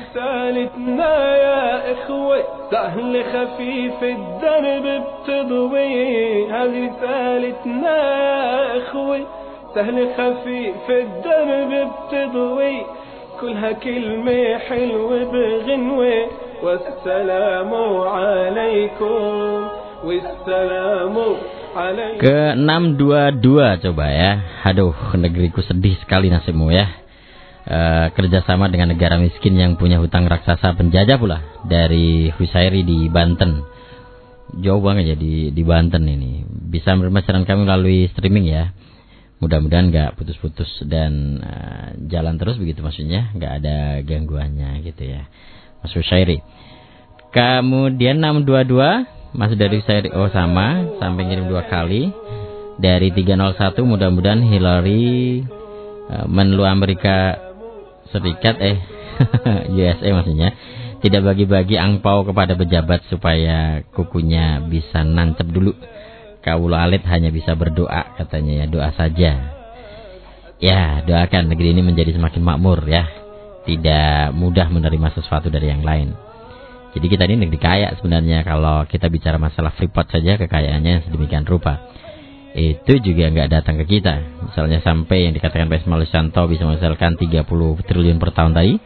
B: كلها كلمة حلوة بغنوة والسلام عليكم والسلام عليكم.
A: Ke 622 coba ya. Aduh, negeriku sedih sekali nasibmu ya. Kerjasama dengan negara miskin yang punya hutang raksasa penjajah pula. Dari Husairi di Banten. Jauh banget ya di Banten ini. Bisa menerima siaran kami melalui streaming ya. Mudah-mudahan nggak putus-putus dan jalan terus begitu maksudnya, nggak ada gangguannya gitu ya, Mas Husairi. Kemudian 622 masih dari Husairi, oh sama, sampai ngirim 2 kali dari 301. Mudah-mudahan Hillary menlu Amerika Serikat USA maksudnya tidak bagi-bagi angpau kepada pejabat supaya kukunya bisa nancep dulu. Kaula alit hanya bisa berdoa katanya ya, doa saja. Ya, doakan negeri ini menjadi semakin makmur ya. Tidak mudah menerima sesuatu dari yang lain. Jadi kita ini negeri kaya sebenarnya kalau kita bicara masalah Freeport saja kekayaannya sedemikian rupa. Itu juga nggak datang ke kita. Misalnya sampai yang dikatakan Pak Ismail Yusanto bisa menghasilkan 30 triliun per tahun tadi.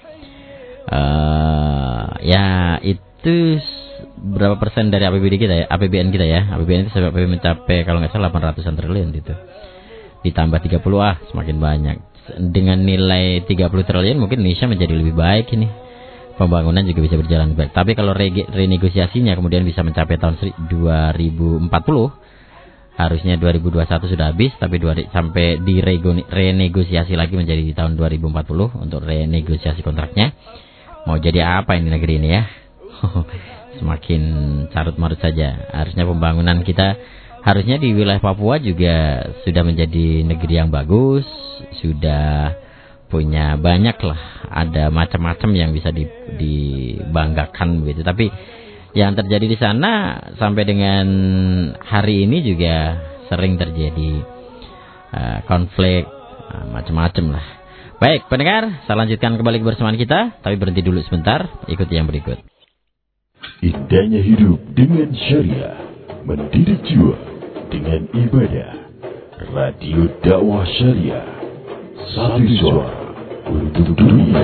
A: Ya itu berapa persen dari APBD kita ya, APBN kita ya. APBN itu sampai mencapai kalau nggak salah 800-an triliun gitu. Ditambah 30 semakin banyak. Dengan nilai 30 triliun mungkin Indonesia menjadi lebih baik ini. Pembangunan juga bisa berjalan baik. Tapi kalau renegosiasinya kemudian bisa mencapai tahun 2040, harusnya 2021 sudah habis, tapi sampai renegosiasi lagi menjadi di tahun 2040 untuk renegosiasi kontraknya. Mau jadi apa ini negeri ini ya? Semakin carut marut saja. Harusnya pembangunan kita harusnya di wilayah Papua juga sudah menjadi negeri yang bagus, sudah punya banyak lah, ada macam-macam yang bisa dibanggakan begitu. Tapi yang terjadi di sana sampai dengan hari ini juga sering terjadi konflik macam-macam lah. Baik pendengar, saya lanjutkan kembali kebersamaan kita, tapi berhenti dulu sebentar, ikuti yang berikut.
D: Indahnya hidup dengan syariah, mendidik jiwa dengan ibadah. Radio Dakwah Syariah, satu suara untuk dunia.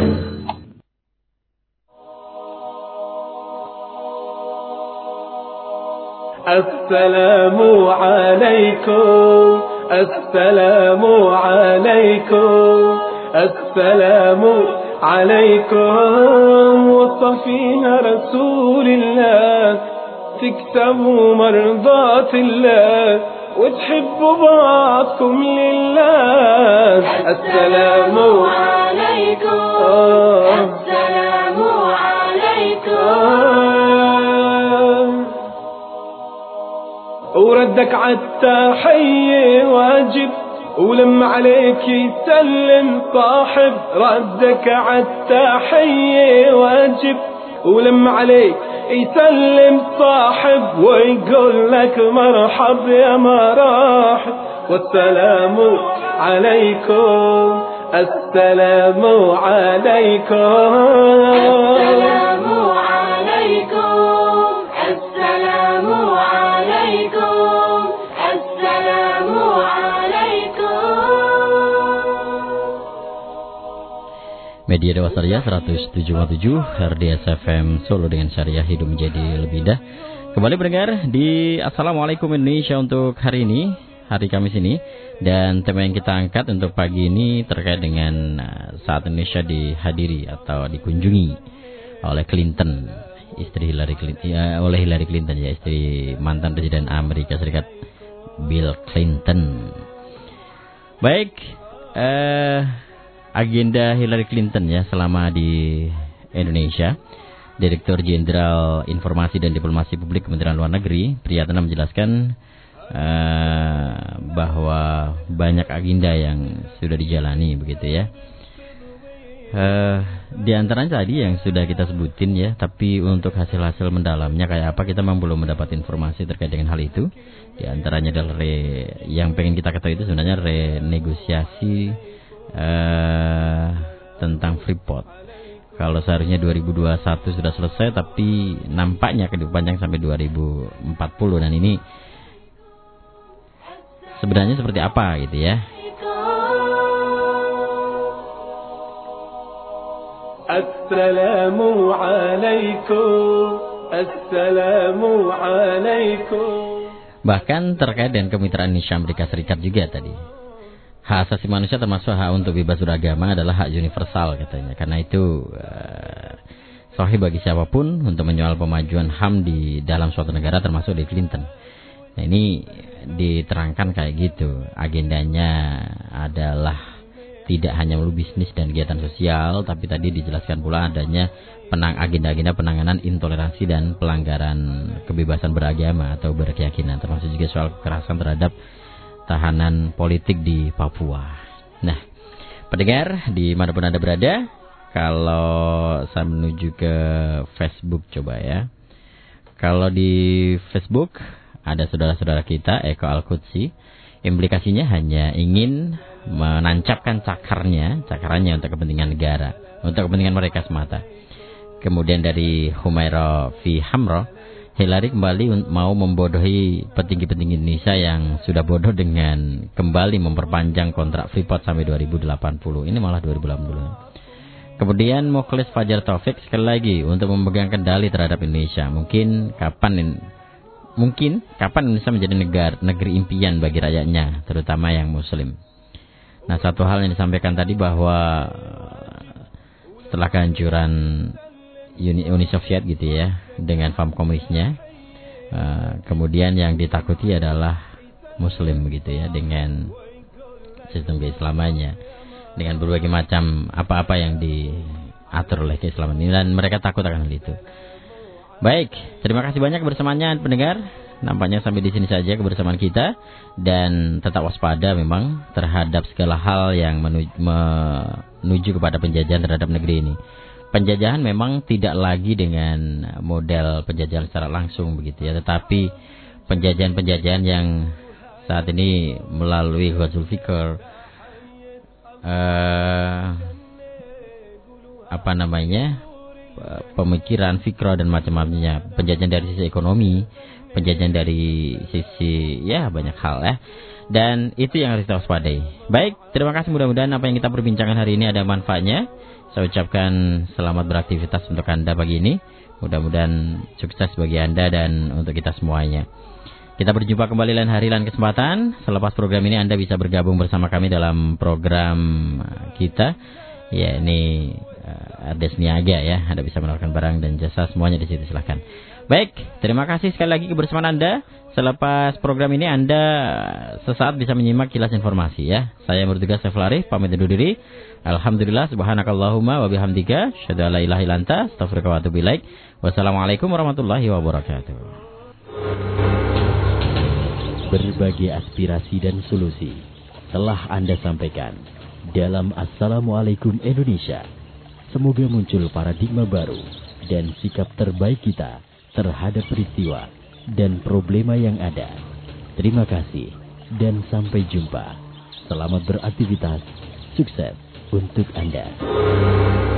B: Assalamu alaikum, assalamu alaikum, assalamu عليكم وصفيها رسول الله تكتبوا مرضات الله وتحبوا بعضكم لله السلام عليكم السلام عليكم وردك عالتحية واجب ولما عليك يسلم صاحب ردك عالتحية واجب ولما عليك يسلم صاحب ويقول لك مرحب يا مرحب والسلام عليكم السلام عليكم السلام عليكم السلام عليكم السلام
A: Media Dakwah Syariah 107.7 RDS FM Solo dengan syariah hidup menjadi lebih indah. Kembali mendengar di Assalamualaikum Indonesia untuk hari ini, hari Kamis ini. Dan tema yang kita angkat untuk pagi ini terkait dengan saat Indonesia dihadiri atau dikunjungi oleh Clinton, istri Hillary Clinton, oleh Hillary Clinton ya, istri mantan Presiden Amerika Serikat Bill Clinton. Baik, agenda Hillary Clinton ya selama di Indonesia. Direktur Jenderal Informasi dan Diplomasi Publik Kementerian Luar Negeri Priyatna menjelaskan bahwa banyak agenda yang sudah dijalani begitu ya. Di antaranya tadi yang sudah kita sebutin ya, tapi untuk hasil-hasil mendalamnya kayak apa kita memang belum mendapat informasi terkait dengan hal itu. Di antaranya adalah yang pengen kita ketahui itu sebenarnya renegosiasi tentang Freeport. Kalau seharusnya 2021 sudah selesai, tapi nampaknya akan dipanjang sampai 2040, dan ini sebenarnya seperti apa gitu ya. Bahkan terkait dengan kemitraan Indonesia Amerika Serikat juga tadi. Hak asasi manusia termasuk hak untuk bebas beragama adalah hak universal katanya. Karena itu sahih bagi siapapun untuk menyoal pemajuan HAM di dalam suatu negara termasuk di Clinton. Nah, ini diterangkan kayak gitu. Agendanya adalah tidak hanya melalui bisnis dan kegiatan sosial, tapi tadi dijelaskan pula adanya agenda-agenda penanganan intoleransi dan pelanggaran kebebasan beragama atau berkeyakinan, termasuk juga soal kekerasan terhadap tahanan politik di Papua. Nah, pendengar di manapun Anda berada, kalau saya menuju ke Facebook coba ya. Kalau di Facebook ada saudara-saudara kita, Eko Al-Qudsi, implikasinya hanya ingin menancapkan cakarannya untuk kepentingan negara, untuk kepentingan mereka semata. Kemudian dari Humaira Fi Hamro, Hillary kembali mau membodohi petinggi-petinggi Indonesia yang sudah bodoh dengan kembali memperpanjang kontrak Freeport sampai 2080. Ini malah 2080. Kemudian Mukhlis Fajar Taufik sekali lagi untuk memegang kendali terhadap Indonesia. Mungkin kapan Indonesia menjadi negeri impian bagi rakyatnya, terutama yang Muslim. Nah, satu hal yang disampaikan tadi bahwa setelah kehancuran Uni Soviet gitu ya, dengan paham komunisnya, kemudian yang ditakuti adalah Muslim gitu ya, dengan sistem keislamannya, dengan berbagai macam apa-apa yang diatur oleh keislaman ini, dan mereka takut akan hal itu. Baik, terima kasih banyak kebersamaannya pendengar. Nampaknya sampai di sini saja kebersamaan kita, dan tetap waspada memang terhadap segala hal yang menuju kepada penjajahan terhadap negeri ini. Penjajahan memang tidak lagi dengan model penjajahan secara langsung begitu ya, tetapi penjajahan-penjajahan yang saat ini melalui Ghazul Fikr, pemikiran, fikra dan macam-macamnya, penjajahan dari sisi ekonomi, penjajahan dari sisi ya banyak hal ya. Dan itu yang harus kita waspadai. Baik, terima kasih, mudah-mudahan apa yang kita perbincangkan hari ini ada manfaatnya. Saya ucapkan selamat beraktivitas untuk Anda pagi ini. Mudah-mudahan sukses bagi Anda dan untuk kita semuanya. Kita berjumpa kembali lain hari, lain kesempatan. Selepas program ini Anda bisa bergabung bersama kami dalam program kita. Ya, ini Ades Niaga ya. Anda bisa menawarkan barang dan jasa semuanya di situ, silahkan. Baik, terima kasih sekali lagi kebersamaan Anda. Selepas program ini Anda sesaat bisa menyimak kilas informasi ya. Saya bertugas Saiful Arif, pamit undur diri. Alhamdulillah, subhanakallahumma wa bihamdika, asyhadu an la ilaha illa anta, astaghfiruka wa atubu ilaik. Wassalamualaikum warahmatullahi wabarakatuh.
D: Berbagai aspirasi dan solusi telah Anda sampaikan dalam Assalamualaikum Indonesia. Semoga muncul paradigma baru dan sikap terbaik kita terhadap peristiwa dan problema yang ada. Terima kasih dan sampai jumpa. Selamat beraktivitas. Sukses untuk Anda.